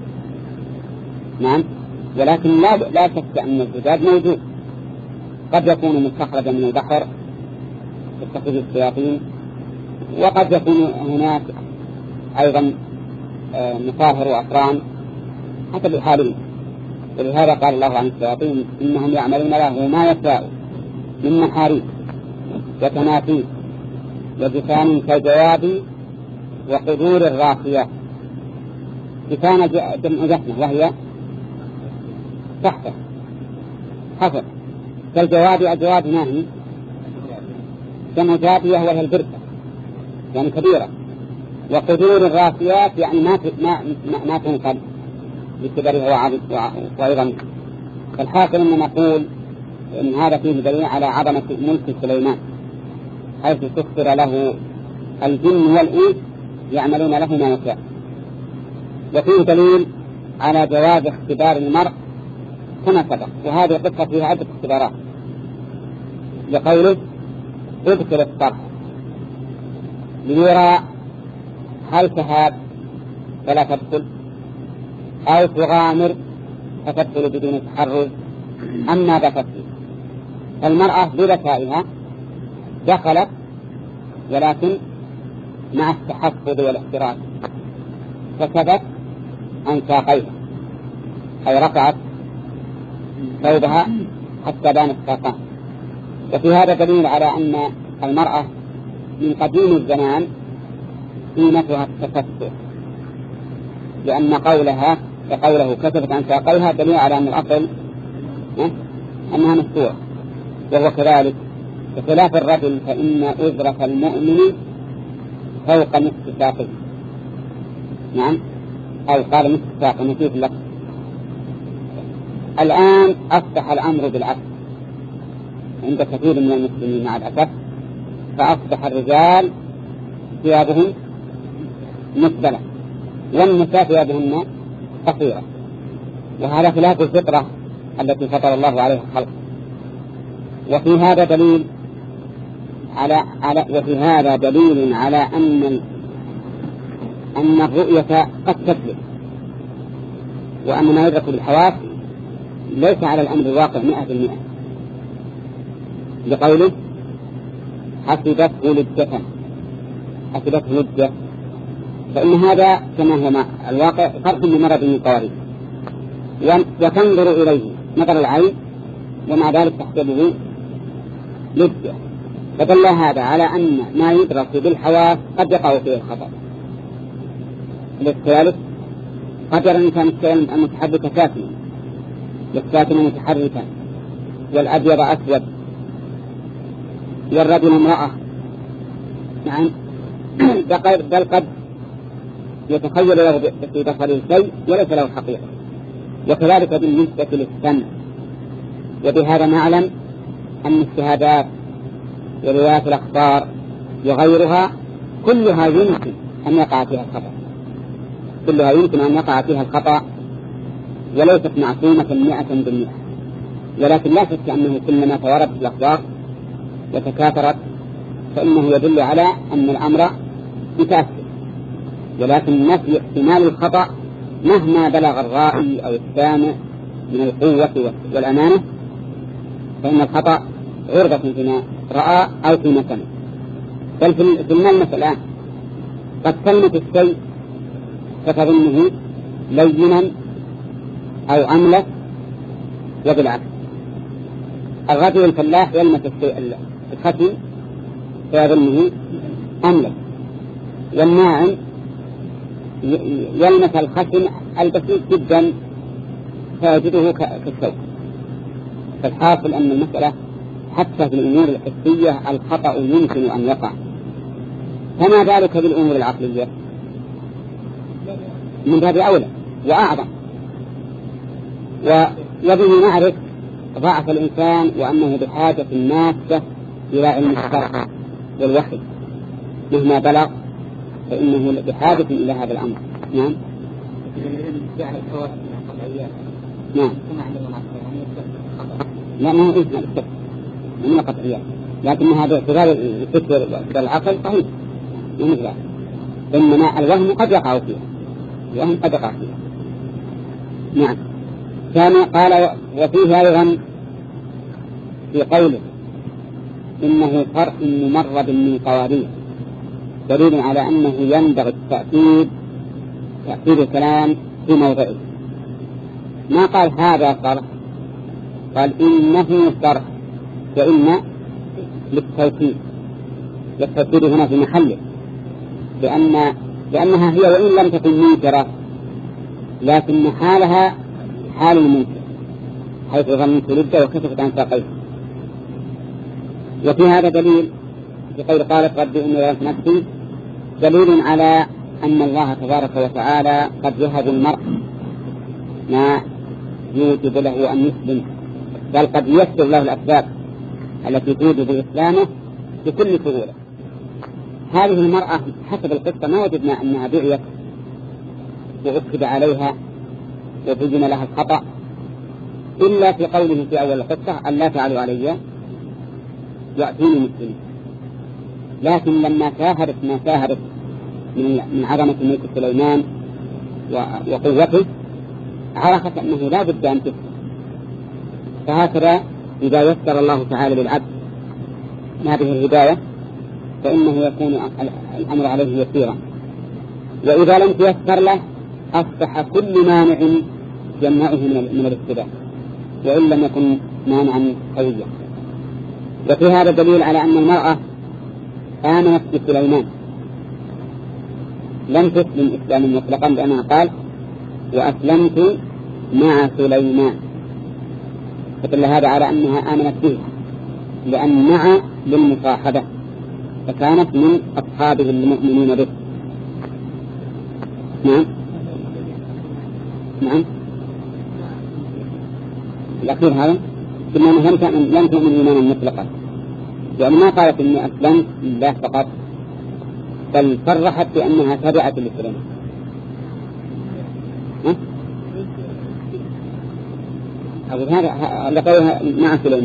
نعم، ولكن لا لا شك أن الزجاج موجود، قد يكون مستخرجا من البحر تستخرج الشياطين، وقد يكون هناك أيضا مصاهر وأفران حسب حالهم. ولهذا قال الله عن الشياطين إنهم يعملون له ما يشاء من محاريب وتماثيل وجفان كالجواب وقدور الراسيات. جفان جمع جفنة وهي تحته حفر، كالجواب أجواب ناهي جمع جابية وهي البركة يعني كبيرة، وقدور الراسيات يعني ما ما ما تنقل بكبرها وعظمها. فالحاصل أن نقول إن هذا فيه دليل على عظمة ملك سليمان، حيث سخر له الجن والإنس يعملون له ما يشاء. وفيه دليل على جواز اختبار المرء كما سبق، وهذه قصة فيها عدة اختبارات، لقوله ادخل الصرح ليرى هل تهاب فلا تدخل أو تغامر فتدخل بدون تحرز أم ماذا تفعل. المرأة بذكائها دخلت ولكن مع التحفظ والاحتراز، فكفت عن ساقيها أي رفعت ثوبها حتى بانت ساقان. وفي هذا دليل على أن المرأة من قديم الزمان قيمتها التستر، لأن قولها كقوله كشفت عن ساقيها دليل على أن الأصل أنها مستورة. وهو كذلك بخلاف الرجل فإن أزرة المؤمن فوق نصف ساقه، نعم، أو قال نصف ساقه نصف لك. الآن أصبح الأمر بالعكس عند كثير من المسلمين مع الأسف، فأصبح الرجال ثيابهم مسبلة والنساء ثيابهن قصيرة، وهذا خلاف الفطرة التي فطر الله عليها الخلق. وفي هذا دليل على على وفي هذا دليل على أن أن الرؤية قد تكذب، وأن ما يدرك بالحواس ليس على الأمر الواقع مئة بالمئة، لقوله حسبته لجة حسبته لجة، فإن هذا كما هو الواقع فرق من مرض من القوارير، وتنظر إليه نظر العين ومع ذلك تحسبه لجة، فدل هذا على أن ما يدرك بالحواس قد يقع فيه الخطأ. الثالث قد يرى الإنسان الشيء المتحرك ساكنا والساكن متحركا والأبيض أسود والرجل امرأة، نعم، بل قد يتخيل له في بصره الشيء وليس له حقيقة. وكذلك بالنسبة للسمع. وبهذا نعلم أن الشهادات وروايات الأخبار وغيرها كلها يمكن أن يقع فيها الخطأ، كلها يمكن أن يقع فيها الخطأ وليست معصومة مئة بالمئة. ولكن لا شك أنه كلما توردت الأخبار وتكاثرت فإنه يدل على أن الأمر متأثر، ولكن نفي احتمال الخطأ مهما بلغ الرائي أو السامع من القوة والأمانة، فإن الخطأ عرضة فيما رأى أو فيما سمع. بل في الملمس الآن قد تلمس الشيء فتظنه لينا أو أملس، وبالعكس الرجل الفلاح يلمس الشيء الخشن فيظنه أملس، والناعم يلمس الخشن البسيط جدا فيجده كالثوب. فالحاصل أن المسألة حتى في الأمور الحسية الخطأ يمكن أن يقع، فما ذلك بالأمور العقلية من باب أولى وأعظم. وبه نعرف ضعف الإنسان وأنه بحاجة ماسة إلى علم الشرع والوحي مهما بلغ، فإنه بحاجة إلى هذا الأمر. نعم. نعم. لا ما هو إذن الفكر من قطعيات، لكن هذا اعتبار الفكر والعقل صحيح ومثل هذا، إنما الوهم قد يقع فيها، الوهم قد يقع فيها. نعم. ثاني قال وفيه أيضا في قوله إنه فرع ممرد من قوارير دليل على أنه ينبغي التأكيد تأكيد الكلام في موضعه. ما قال هذا صرح، قال إنه صرح، وإن للتوكيد، للتوكيد هنا في محله، لأن لأنها هي وإن لم تكن منكرة لكن حالها حال المنكر حيث ظننت لده وكشفت عن ساقيه. وفي هذا دليل في قول قالت رب إني ظلمت نفسي دليل على أن الله تبارك وتعالى قد يهب المرء ما يوجب له أن يسلم، بل قد يسر له الأسباب التي توجب إسلامه بكل سهولة. هذه المرأة حسب القصة ما وجدنا أنها دعيت وأكد عليها وبين لها الخطأ إلا في قوله في أول القصة أن لا تعلوا علي يأتيني مسلمين. لكن لما شاهدت ما شاهدت من عظمة ملك سليمان وقوته عرفت أنه لا بد أن تسلم. فهكذا إذا يسر الله تعالى للعبد هذه الهداية فإنه يكون الأمر عليه يسيرا، وإذا لم تيسر له أصبح كل مانع يمنعه من الاتباع وإن لم يكن مانعا قويا. وفي هذا دليل على أن المرأة آمنت بسليمان لم تسلم إسلاما مطلقا، لأنها قال وأسلمت مع سليمان، فدل هذا على أنها آمنت به، لأن مع للمصاحبة فكانت من أصحابه المؤمنين به. نعم. نعم. الأخير هذا كما لم تؤمن إيمانا مطلقا، يعني ما قالت إني أسلمت لله فقط، بل صرحت بأنها تبعت لسليمان. هذا قولها مع سليمان،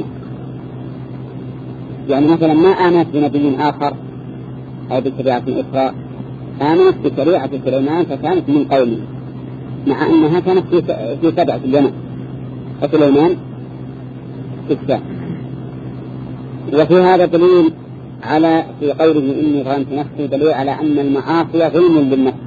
يعني مثلا ما آمنت بنبي آخر أو بشريعة أخرى، آمنت بشريعة سليمان فكانت من قومه، مع أنها كانت في سبعة اليمن وسليمان في الشام. وفي هذا دليل على في قوله إني ظلمت نفسي دليل على أن المعاصي ظلم للنفس،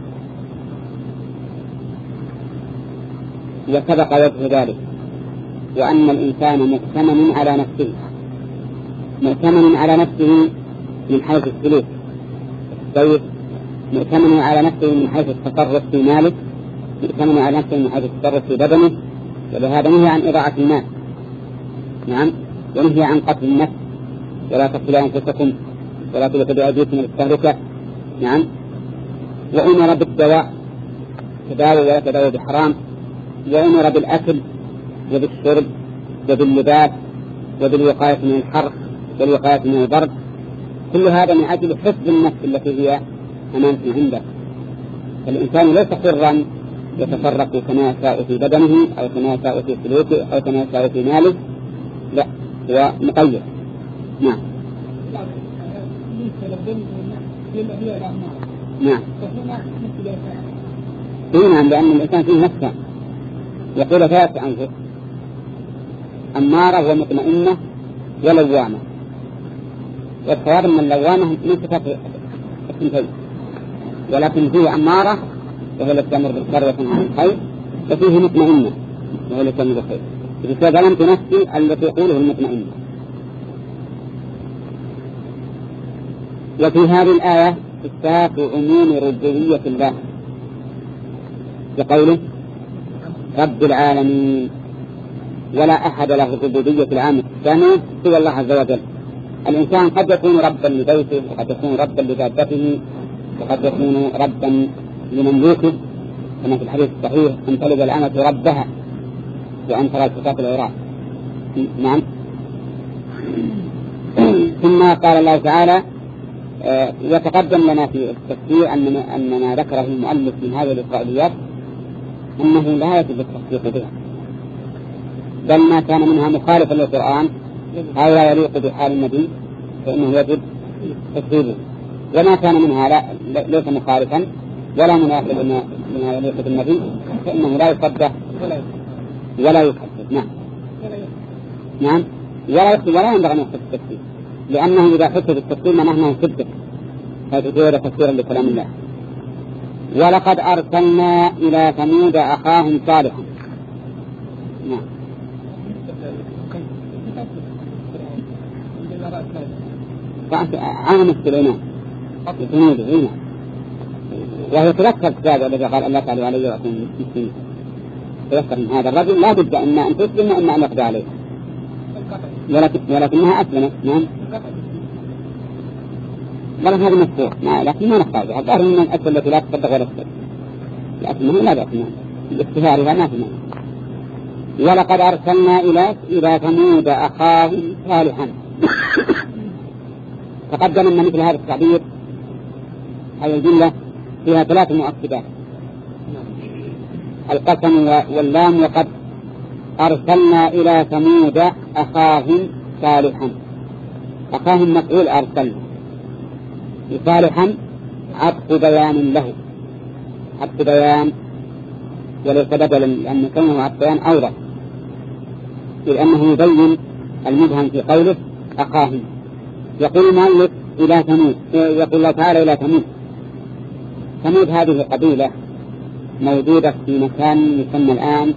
وسبق وجه ذلك، وأن الإنسان مؤتمن على نفسه مؤتمن على نفسه من حيث السلوك، طيب مؤتمن على نفسه من حيث التصرف في ماله، مؤتمن على نفسه من حيث التصرف في بدنه، ولهذا نهي عن إضاعة المال. نعم. ونهي عن قتل النفس، ولا تقتلوا أنفسكم ولا تلقوا بأيديكم للتهلكة. نعم. وأمر بالدواء تداووا ولا تداووا بحرام، وأمر بالأكل وبالشرب وباللباس وبالوقاية من الحر والوقاية من البرد، كل هذا من أجل حفظ النفس التي هي أمانة عنده. الإنسان ليس حرا يتصرف كما يشاء في بدنه أو كما يشاء في سلوكه أو كما يشاء في ماله، لا، هو مقيد. نعم. نعم. نعم، لأن الإنسان فيه نفسه، يقول ثلاث أنفس: أمارة ومطمئنة ولوامة. والصواب من اللوامة من صفات الثنتين، ولكن فيه أمارة وهو التي تأمر بالشر وتنهى عن الخير، وفيه مطمئنة وهو التي تأمر بالخير. إذا ظلمت نفسي التي يقوله المطمئنة. وفي هذه الآية إثبات عموم ربوبية الله بقوله رب العالمين. ولا أحد له العبودية العامة الثانية سوى الله عز وجل. الإنسان قد يكون ربا لبيته، وقد يكون ربا لذاته، وقد يكون ربا لمملوكه، كما في الحديث الصحيح أن تلد الأمة ربها وأن ترى صفات العراق. نعم. ثم قال الله تعالى يتقدم لنا في التفسير أننا, أننا ذكره المؤلف من هذه الإسرائيليات أنه لا يجب التصديق بها، بل ما كان منها مخالفا للقرآن أو لا يليق بحال النبي فإنه يجب تصديقه، وما كان منها لا ليس مخالفا ولا منافق لما يليق بالنبي فإنه لا يصدق ولا يكذب. نعم. نعم. ولا يكذب ولا ينبغي أن يحدث التفسير، لأنه إذا حدث التفسير معناه صدق، هذا غير تفسيرا لكلام الله. ولقد أرسلنا إلى ثمود أخاهم صالحا. نعم. عام سليمان ثمود هنا، وهي تذكر كتاب الذي قال الله تعالى عليه وسلم مسلمين، تذكر من هذا الرجل لا بد أن أن تسلم أن أن يقضى عليه، ولكن ولكنها أسلمت. نعم. ولكن هذا مفتوح، لكن ما نحتاجها، الظاهر من الأسئلة التي لا تصدق ولا تصدق، لكنه لا بأس منها باستهارها ما في معنى. ولقد أرسلنا إلى إلى ثمود أخاهم صالحا. تقدم أن مثل هذا التعبير هذه الجملة فيها ثلاث مؤكدات، القسم واللام. وقد أرسلنا إلى ثمود أخاهم صالحا، أخاهم مفعول أرسلنا، صالحا عطف بيان له، عطف بيان وليس بدلا، لأن كونه عطف بيان أوضح، لأنه يبين المبهم في قوله أخاهم. يقول المؤلف إلى ثمود، يقول الله تعالى إلى ثمود. ثمود هذه قبيلة موجودة في مكان يسمى الآن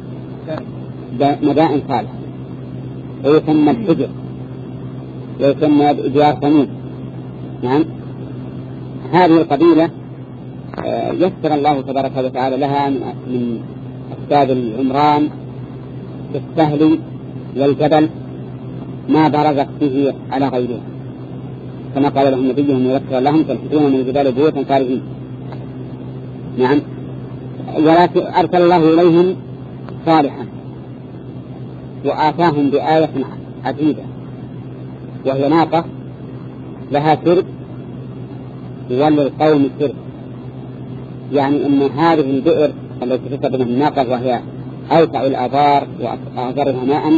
مدائن صالح، ويسمى الحجر، ويسمى ديار ثمود. نعم. هذه القبيلة يسر الله تبارك وتعالى لها من أسباب العمران بالسهل والجبل ما برزت به على غيرها، كما قال لهم نبيهم ويسر لهم تنحتون من الجبال بيوتا خارجين. نعم. ولكن أرسل الله إليهم صالحا وآتاهم بآية عجيبة، وهي ناقة لها سرب وللقوم سرب، يعني أن هذه البئر التي تستخدم الناقة وهي أوسع الآبار وأعذرها ماء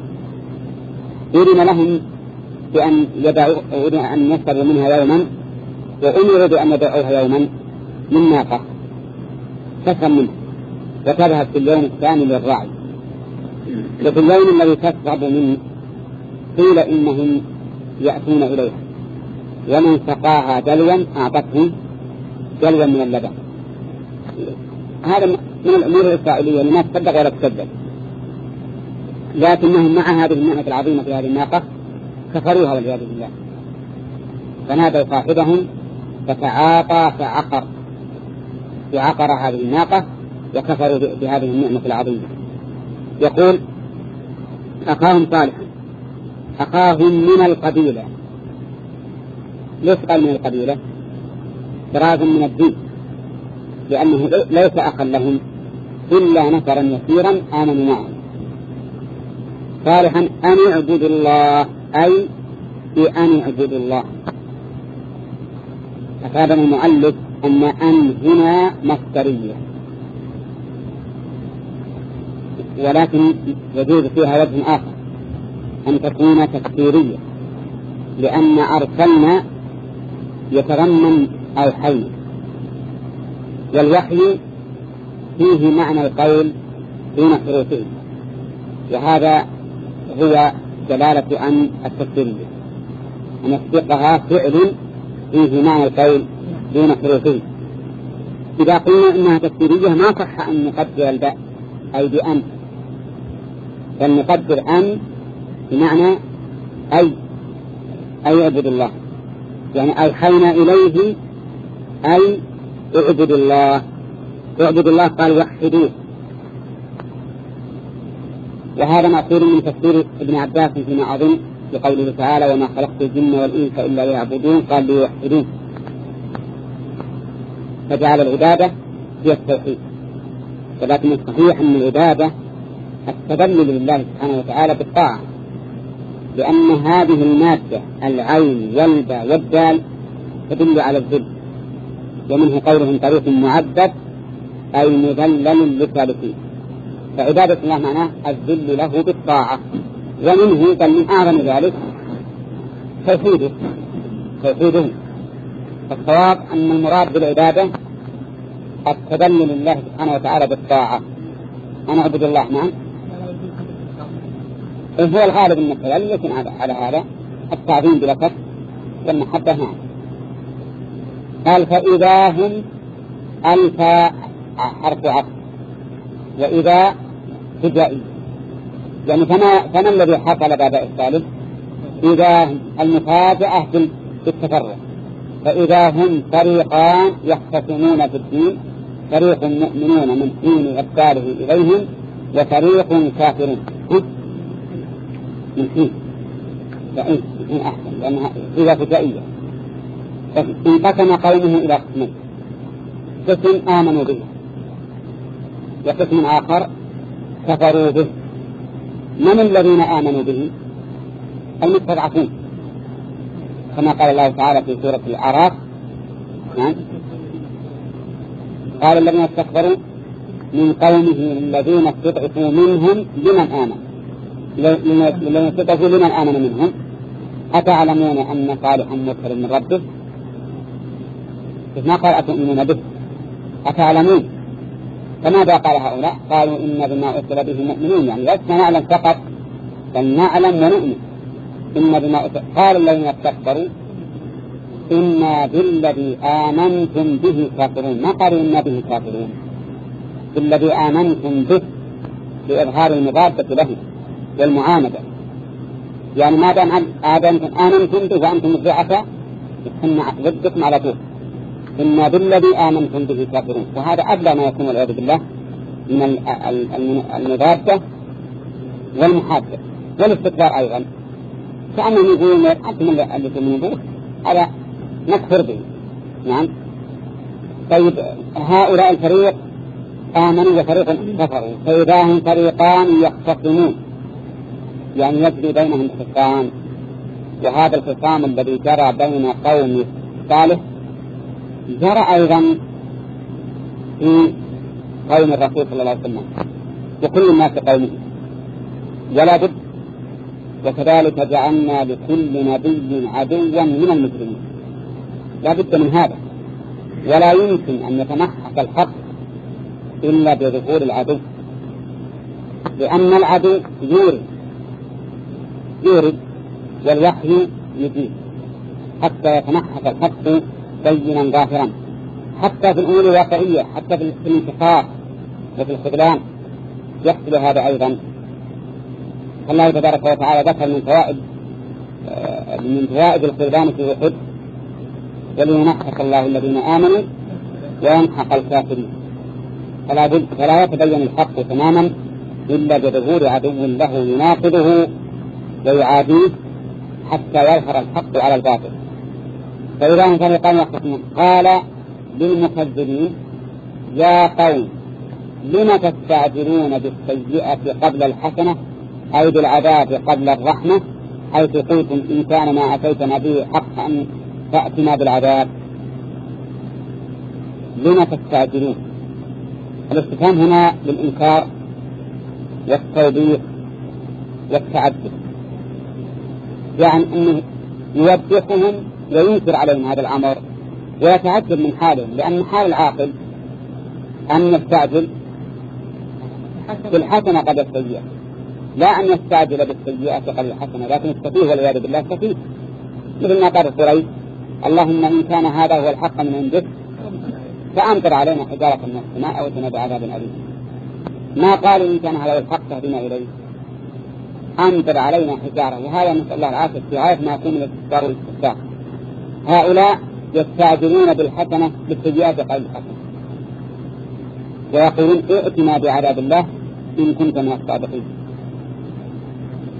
أذن لهم بأن يدعوا أن يشربوا منها يوما، وأمروا بأن يدعوها يوما من ناقة تشرب منها وتذهب في اليوم الثاني للرعي، وفي اليوم الذي تشرب منه قيل إنهم يأتون إليها، ومن سقاها دلوا أعطتهم دلوا من اللبن. هذا من الأمور الإسرائيلية لما تصدق ولا تصدق، لكنهم مع هذه النعمة العظيمة في هذه الناقة كفروها والعياذ بالله، فنادوا صاحبهم فتعاطى فعقر وعقر هذه الناقة وكفروا بهذه النعمة العظيمة. يقول أخاهم صالحا، أخاهم من القبيلة. ليس قال من القبيلة؟ براز من الدين، لأنه ليس أخا لهم إلا نفرا يسيرا آمنوا معه. صالحا أن اعبدوا الله، أي بأن اعبدوا الله. أفادنا المؤلف أن أن هنا مصدرية، ولكن يجوز فيها وجه آخر أن تكون تفسيرية، لأن أرسلنا يتضمن أوحينا، والوحي فيه معنى القول دون حروفه، وهذا هو دلالة أن التفسيرية، أن يسبقها فعل فيه معنى القول دون حروفه. إذا قلنا إنها تفسيرية ما صح أن نقدر الباء أي بأن، بل نقدر أن بمعنى أي أي اعبد الله، يعني أوحينا إليه أي اعبد الله. اعبد الله قال وحدوه، وهذا مأخوذ من تفسير ابن عباس فيما أظن بقوله تعالى وما خلقت الجن والإنس إلا ليعبدون قال ليوحدون، فجعل العبادة هي التوحيد. ولكن الصحيح أن العبادة التذلل لله سبحانه وتعالى بالطاعة، لأن هذه المادة العين والباء والدال تدل على الذل، ومنه قولهم طريق معبد أي مذلل للسالكين. فعبادة الله معناه الذل له بالطاعة، ومنه بل من أعظم ذلك توحيده توحيده فالصواب أن المراد بالعبادة التذلل لله سبحانه وتعالى بالطاعة. أنا أعبد الله نعم هو الغالب من التذلل، لكن على هذا التعظيم بلا كف والمحبة نعم. قال فإذا هم ألف حرف عطف وإذا فجائي، يعني فما, فما الذي حصل بعد الثالث؟ إذا المفاجأة بالتفرق، فإذا هم فريقان يختصمون في الدين، فريق مؤمنون من حين إرساله إليهم وفريق كافرون من حين فإن أحسن لأنها إذا فجائية. انقسم قومه إلى قسمين، قسم آمنوا به وقسم آخر كفروا به. من الذين آمنوا به؟ المستضعفون، كما قال الله تعالى في سورة الأعراف نعم قال الذين استكبروا من قومه الذين استضعفوا منهم لمن آمن الذين استضعفوا لمن آمن منهم أتعلمون أن صالحا مرسل من ربه؟ ما قال أتؤمنون به، أتعلمون. فماذا قال هؤلاء؟ قالوا إن بما أرسل به مؤمنون، يعني لسنا نعلم فقط بل نعلم ونؤمن. إن بما أرسل قال الذين استكبروا إنا بالذي آمنتم به كافرون، ما قالوا إنا به كافرون، بالذي آمنتم به لإظهار المضادة له والمعاندة. يعني ما دام آمنتم به وأنتم الضعفاء إحنا ضدكم على طول. إنا بالذي آمنتم به كافرون، وهذا أبلغ ما يكون والعياذ بالله من المضادة والمحادة والاستكبار أيضا. كأنهم يقولون أنتم اللي تؤمنون به على نكفر به. نعم. طيب هؤلاء الفريق آمنوا وفريق كفروا، فإذا هم فريقان يختصمون، يعني يجري بينهم خصام. وهذا الخصام الذي جرى بين قوم صالح جرى أيضا في قوم الرسول صلى الله عليه وسلم وكل الناس قومه، ولا بد. وكذلك جعلنا لكل نبي عدوا من المجرمين، لا بد من هذا. ولا يمكن أن يتمحق الحق إلا بظهور العدو، لأن العدو يورد يورد والوحي يجيب حتى يتمحق الحق بينا ظاهرا، حتى في الأمور الواقعية، حتى في الانتقاء وفي الخذلان يحصل هذا أيضا. الله تبارك وتعالى ذكر من فوائد من فوائد الخذلان في أحد وليمحق الله الذين آمنوا ويمحق الكافرين. فلا بد فلا يتبين الحق تماما إلا بظهور عدو له يناقضه ويعاديه حتى يظهر الحق على الباطل. فإذا هم فريقان يختصمون قال للمكذبين يا قوم لم تستعجلون بالسيئة قبل الحسنة، أي بالعذاب قبل الرحمة، حيث قلتم إن كان ما أتيتنا به حق أن تأتنا بالعذاب. لم تستعجلون، الاستفهام هنا للإنكار والتوبيخ والتعدد، يعني أنه يوبخهم وينكر عليهم هذا الأمر ويتعجب من حالهم، لأن حال العاقل أن يستعجل بالحسنة قبل السيئة، لا أن يستعجل بالسيئة قبل الحسنة. لكن السفيه والعياذ بالله سفيه، مثل ما قال قريش اللهم إن كان هذا هو الحق من عندك فأمطر علينا حجارة من السماء أو ائتنا بعذاب أليم. ما قالوا إن كان هذا هو الحق تهدينا إليه، أمطر علينا حجارة. وهذا نسأل الله العافية في غاية ما يكون الاستكبار والاستكبار. هؤلاء يستعجلون بالحسنة بالسيئات قبل الحسنة ويقولون ائتنا بعذاب الله إن كنت من الصادقين.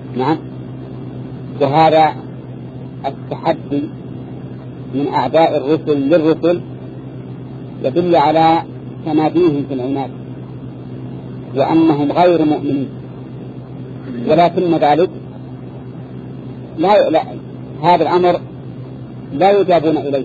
نعم. وهذا التحدي من أعداء الرسل للرسل يدل على تماديهم في العناد وأنهم غير مؤمنين، ولكن ذلك لا, لا هذا الأمر لا يجابون إليه،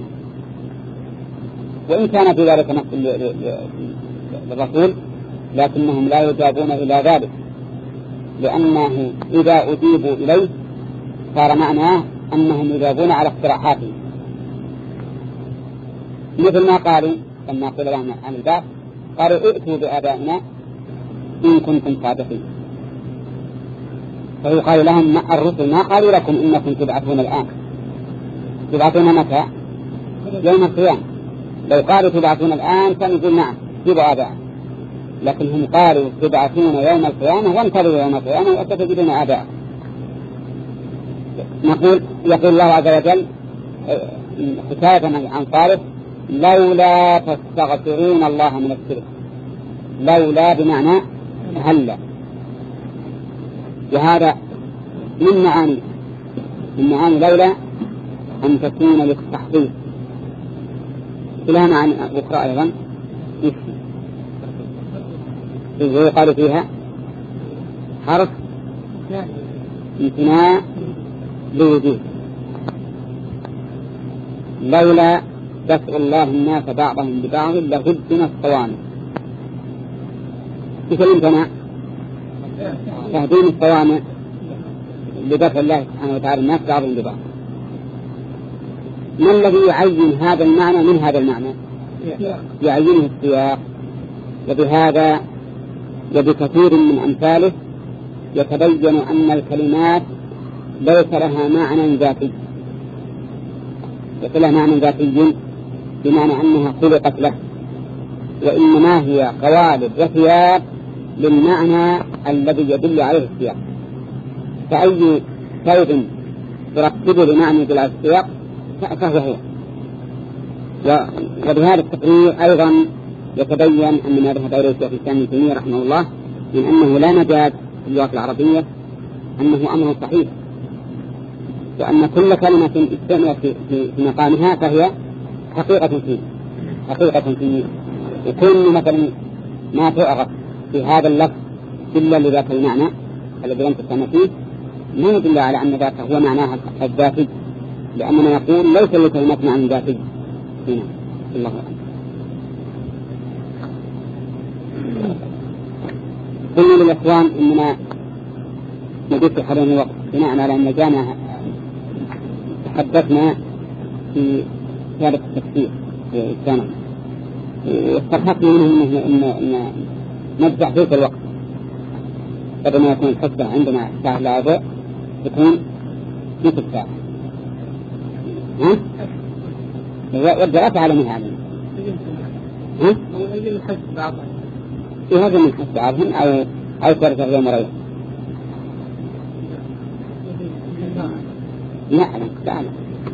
وإن كان في ذلك نفس للرسول لكنهم لا يجابون إلى ذلك، لأنه إذا أجيبوا إليه صار معناه أنهم يجابون على اقتراحاتهم، مثل ما قالوا لما قيل لهم عن البعث قالوا ائتوا بآبائنا إن كنتم صادقين. فيقال لهم الرسل ما قالوا لكم إنكم تبعثون الآن، تبعثون متى؟ يوم القيامة. لو قالوا تبعثون الآن فنقول نعم جيبوا آباء، لكن هم قالوا تبعثون يوم القيامة وانتظروا يوم القيامة وستجدون آباء. نقول يقول الله عز وجل حكاية عن صالح لولا تستغفرون الله من الشرك، لولا بمعنى هلا، وهذا من معاني من معاني لولا أن تكون للتحقيق، لها معاني أخرى أيضا يقال فيها حرف امتناع لوجود، لولا دفع الله الناس بعضهم ببعض لهدمت الصوامع. كيف الامتناع؟ تهديم الصوامع لدفع الله سبحانه وتعالى الناس بعضهم ببعض. ما الذي يعين هذا المعنى من هذا المعنى؟ يعينه السياق، وبهذا وبكثير من أمثاله يتبين أن الكلمات ليس لها معنى ذاتي، ليس لها معنى ذاتي بمعنى أنها خلقت له، وإنما هي قوالب وثياب للمعنى الذي يدل عليه السياق، فأي ثوب ترتبه لمعنى دلالة السياق فهو هو. وبهذا التقرير أيضا يتبين أن ما ذهب إليه الشيخ الإسلام ابن تيمية رحمه الله من أنه لا مجاز في اللغة العربية، أنه أمر صحيح، وأن كل كلمة استعملت في, في, في مقامها فهي حقيقة فيه حقيقة فيه يكون مثلا ما تعرف في هذا اللفظ إلا لذاك المعنى الذي لم تسمى فيه، ما يدل على أن ذاك هو معناها الذاتي، لأننا نقول ليس لكلمات معنى ذاتي هنا. الله أعلم. قلنا للإخوان إننا ندرس حاليا الوقت بناء على أن جانا تحدثنا في ثالث التفسير في السنة، واسترحقنا منهم أن نجزع فيك الوقت بدل ما يكون الحصة عندنا ساعة لا تكون في الساعة. ها؟ والدراسة على من هذا؟ ها؟ في هذا من حس بعضهم أو أو ترجع يوم رأيه. نعلم تعالى.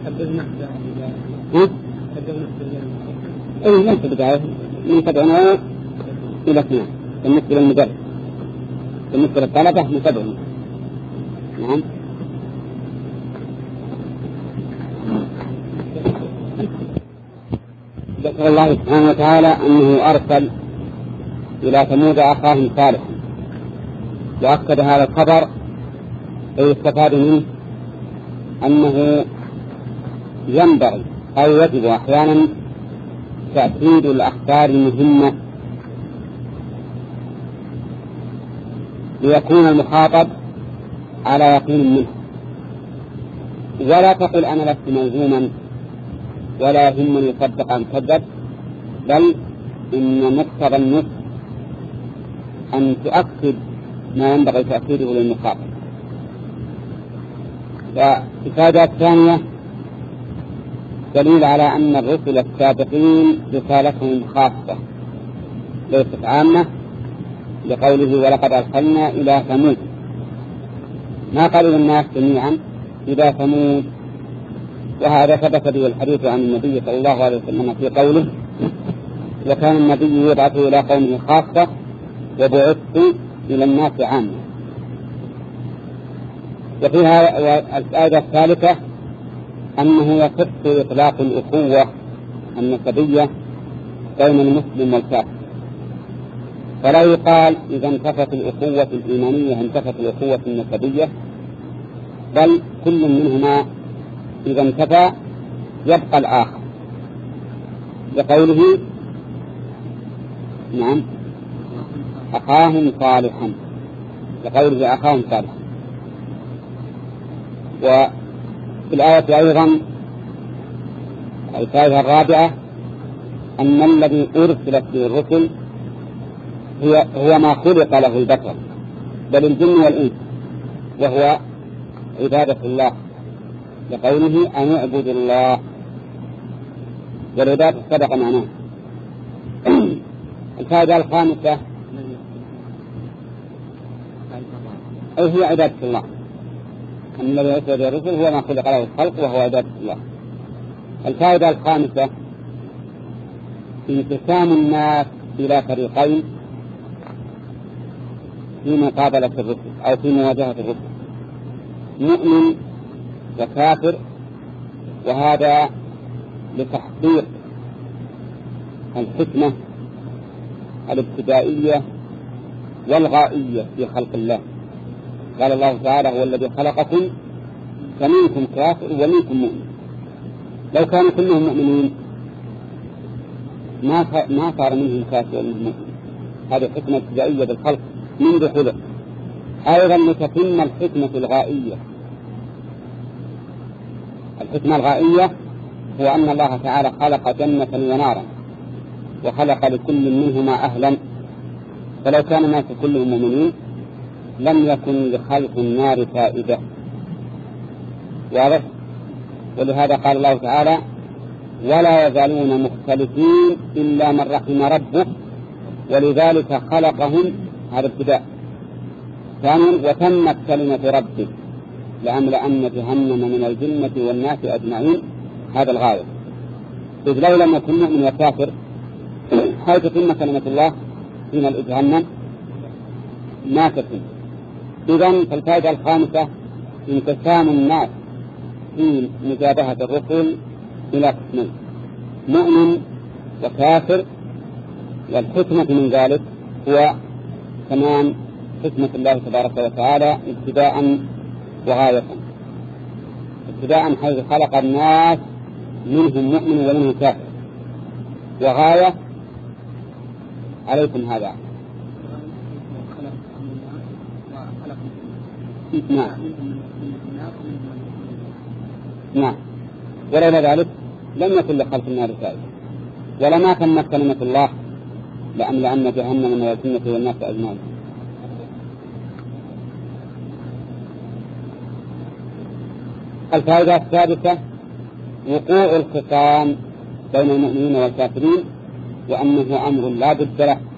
ها؟ إيه ليس بداية من تدعونه إلى اثنين بالنسبة للمدرس، بالنسبة للطلبة متدعون. نعم. ذكر الله سبحانه وتعالى أنه أرسل إلى ثمود أخاهم صالحا، وأكد هذا الخبر فيستفاد منه أنه ينبغي أو يجب أحيانا تأكيد الأخبار المهمة ليكون المخاطب على يقين منه، ولا تقل أنا لست موهوما ولا يهمني يصدق أن كذب، بل إن مقتضى النص أن تؤكد ما ينبغي تأكيده للمخاطب. والإفادة الثانية دليل على أن الرسل السابقين رسالتهم خاصة ليست عامة، لقوله ولقد أرسلنا إلى ثمود، ما قالوا الناس جميعا إلى ثمود. وهذا ثبت به الحديث عن النبي صلى الله عليه وسلم في قوله وكان النبي يبعث إلى قومه خاصة وبعثت إلى الناس عامة. وفيها الفائدة الثالثة أنه يصح إطلاق الأخوة النسبية بين المسلم والكافر، فلا يقال إذا انتفت الأخوة الإيمانية انتفت الأخوة النسبية، بل كل منهما إذا انتفى يبقى الآخر، لقوله نعم أخاهم صالحا، لقوله أخاهم صالحا. وفي الآية أيضا الآية الرابعة أن الذي أرسلت به الرسل هي هو ما خلق له البشر بل الجن والإنس، وهو عبادة الله، لقوله أن اعبد الله، والعبادة سبق معناه. الفائدة الخامسة أي هي عبادة الله، أن الذي أرسل به الرسل هو ما خلق له الخلق وهو عبادة الله. الفائدة الخامسة انقسام الناس إلى فريقين في مقابلة الرسل أو في مواجهة الرسل، مؤمن وكافر، وهذا لتحقيق الحكمة الابتدائية والغائية في خلق الله. قال الله تعالى هو الذي خلقكم فمنكم كافر ومنكم مؤمن. لو كانوا كلهم مؤمنين ما ما صار منهم كافر ومنهم مؤمن. هذه حكمة ابتدائية بالخلق منذ خلق. أيضا لتتم الحكمة الغائية. الحكمة الغائية هو أن الله تعالى خلق جنة ونارا وخلق لكل منهما أهلا، فلو كان الناس كلهم مؤمنين لم يكن لخلق النار فائدة. واضح؟ ولهذا قال الله تعالى ولا يزالون مختلفين إلا من رحم ربك ولذلك خلقهم. هذا ابتداء. ثانيا وتمت كلمة ربك لأملأن جهنم من الجنة والناس أجمعين. هذا الغاية. إذ لو لم يكن مؤمن وكافر هل تتم كلمة الله في ملء جهنم؟ ما تتم. إذن فالفائدة الخامسة انقسام الناس في مجابهة الرسل إلى قسمين، مؤمن وكافر، والحكمة من ذلك هو تمام حكمة الله تبارك وتعالى ابتداء وغاية. ابتداء حيث خلق الناس منهم مؤمن ومنهم كافر، وغاية عليكم هذا. نعم نعم ولولا ذلك لم يكن لخلق النار فائدة ولما تمت كلمة الله لأملأن جهنم من الجنة والناس أجمعين. الفائدة السادسة وقوع الخصام بين المؤمنين والكافرين، وأنه أمر لا بد له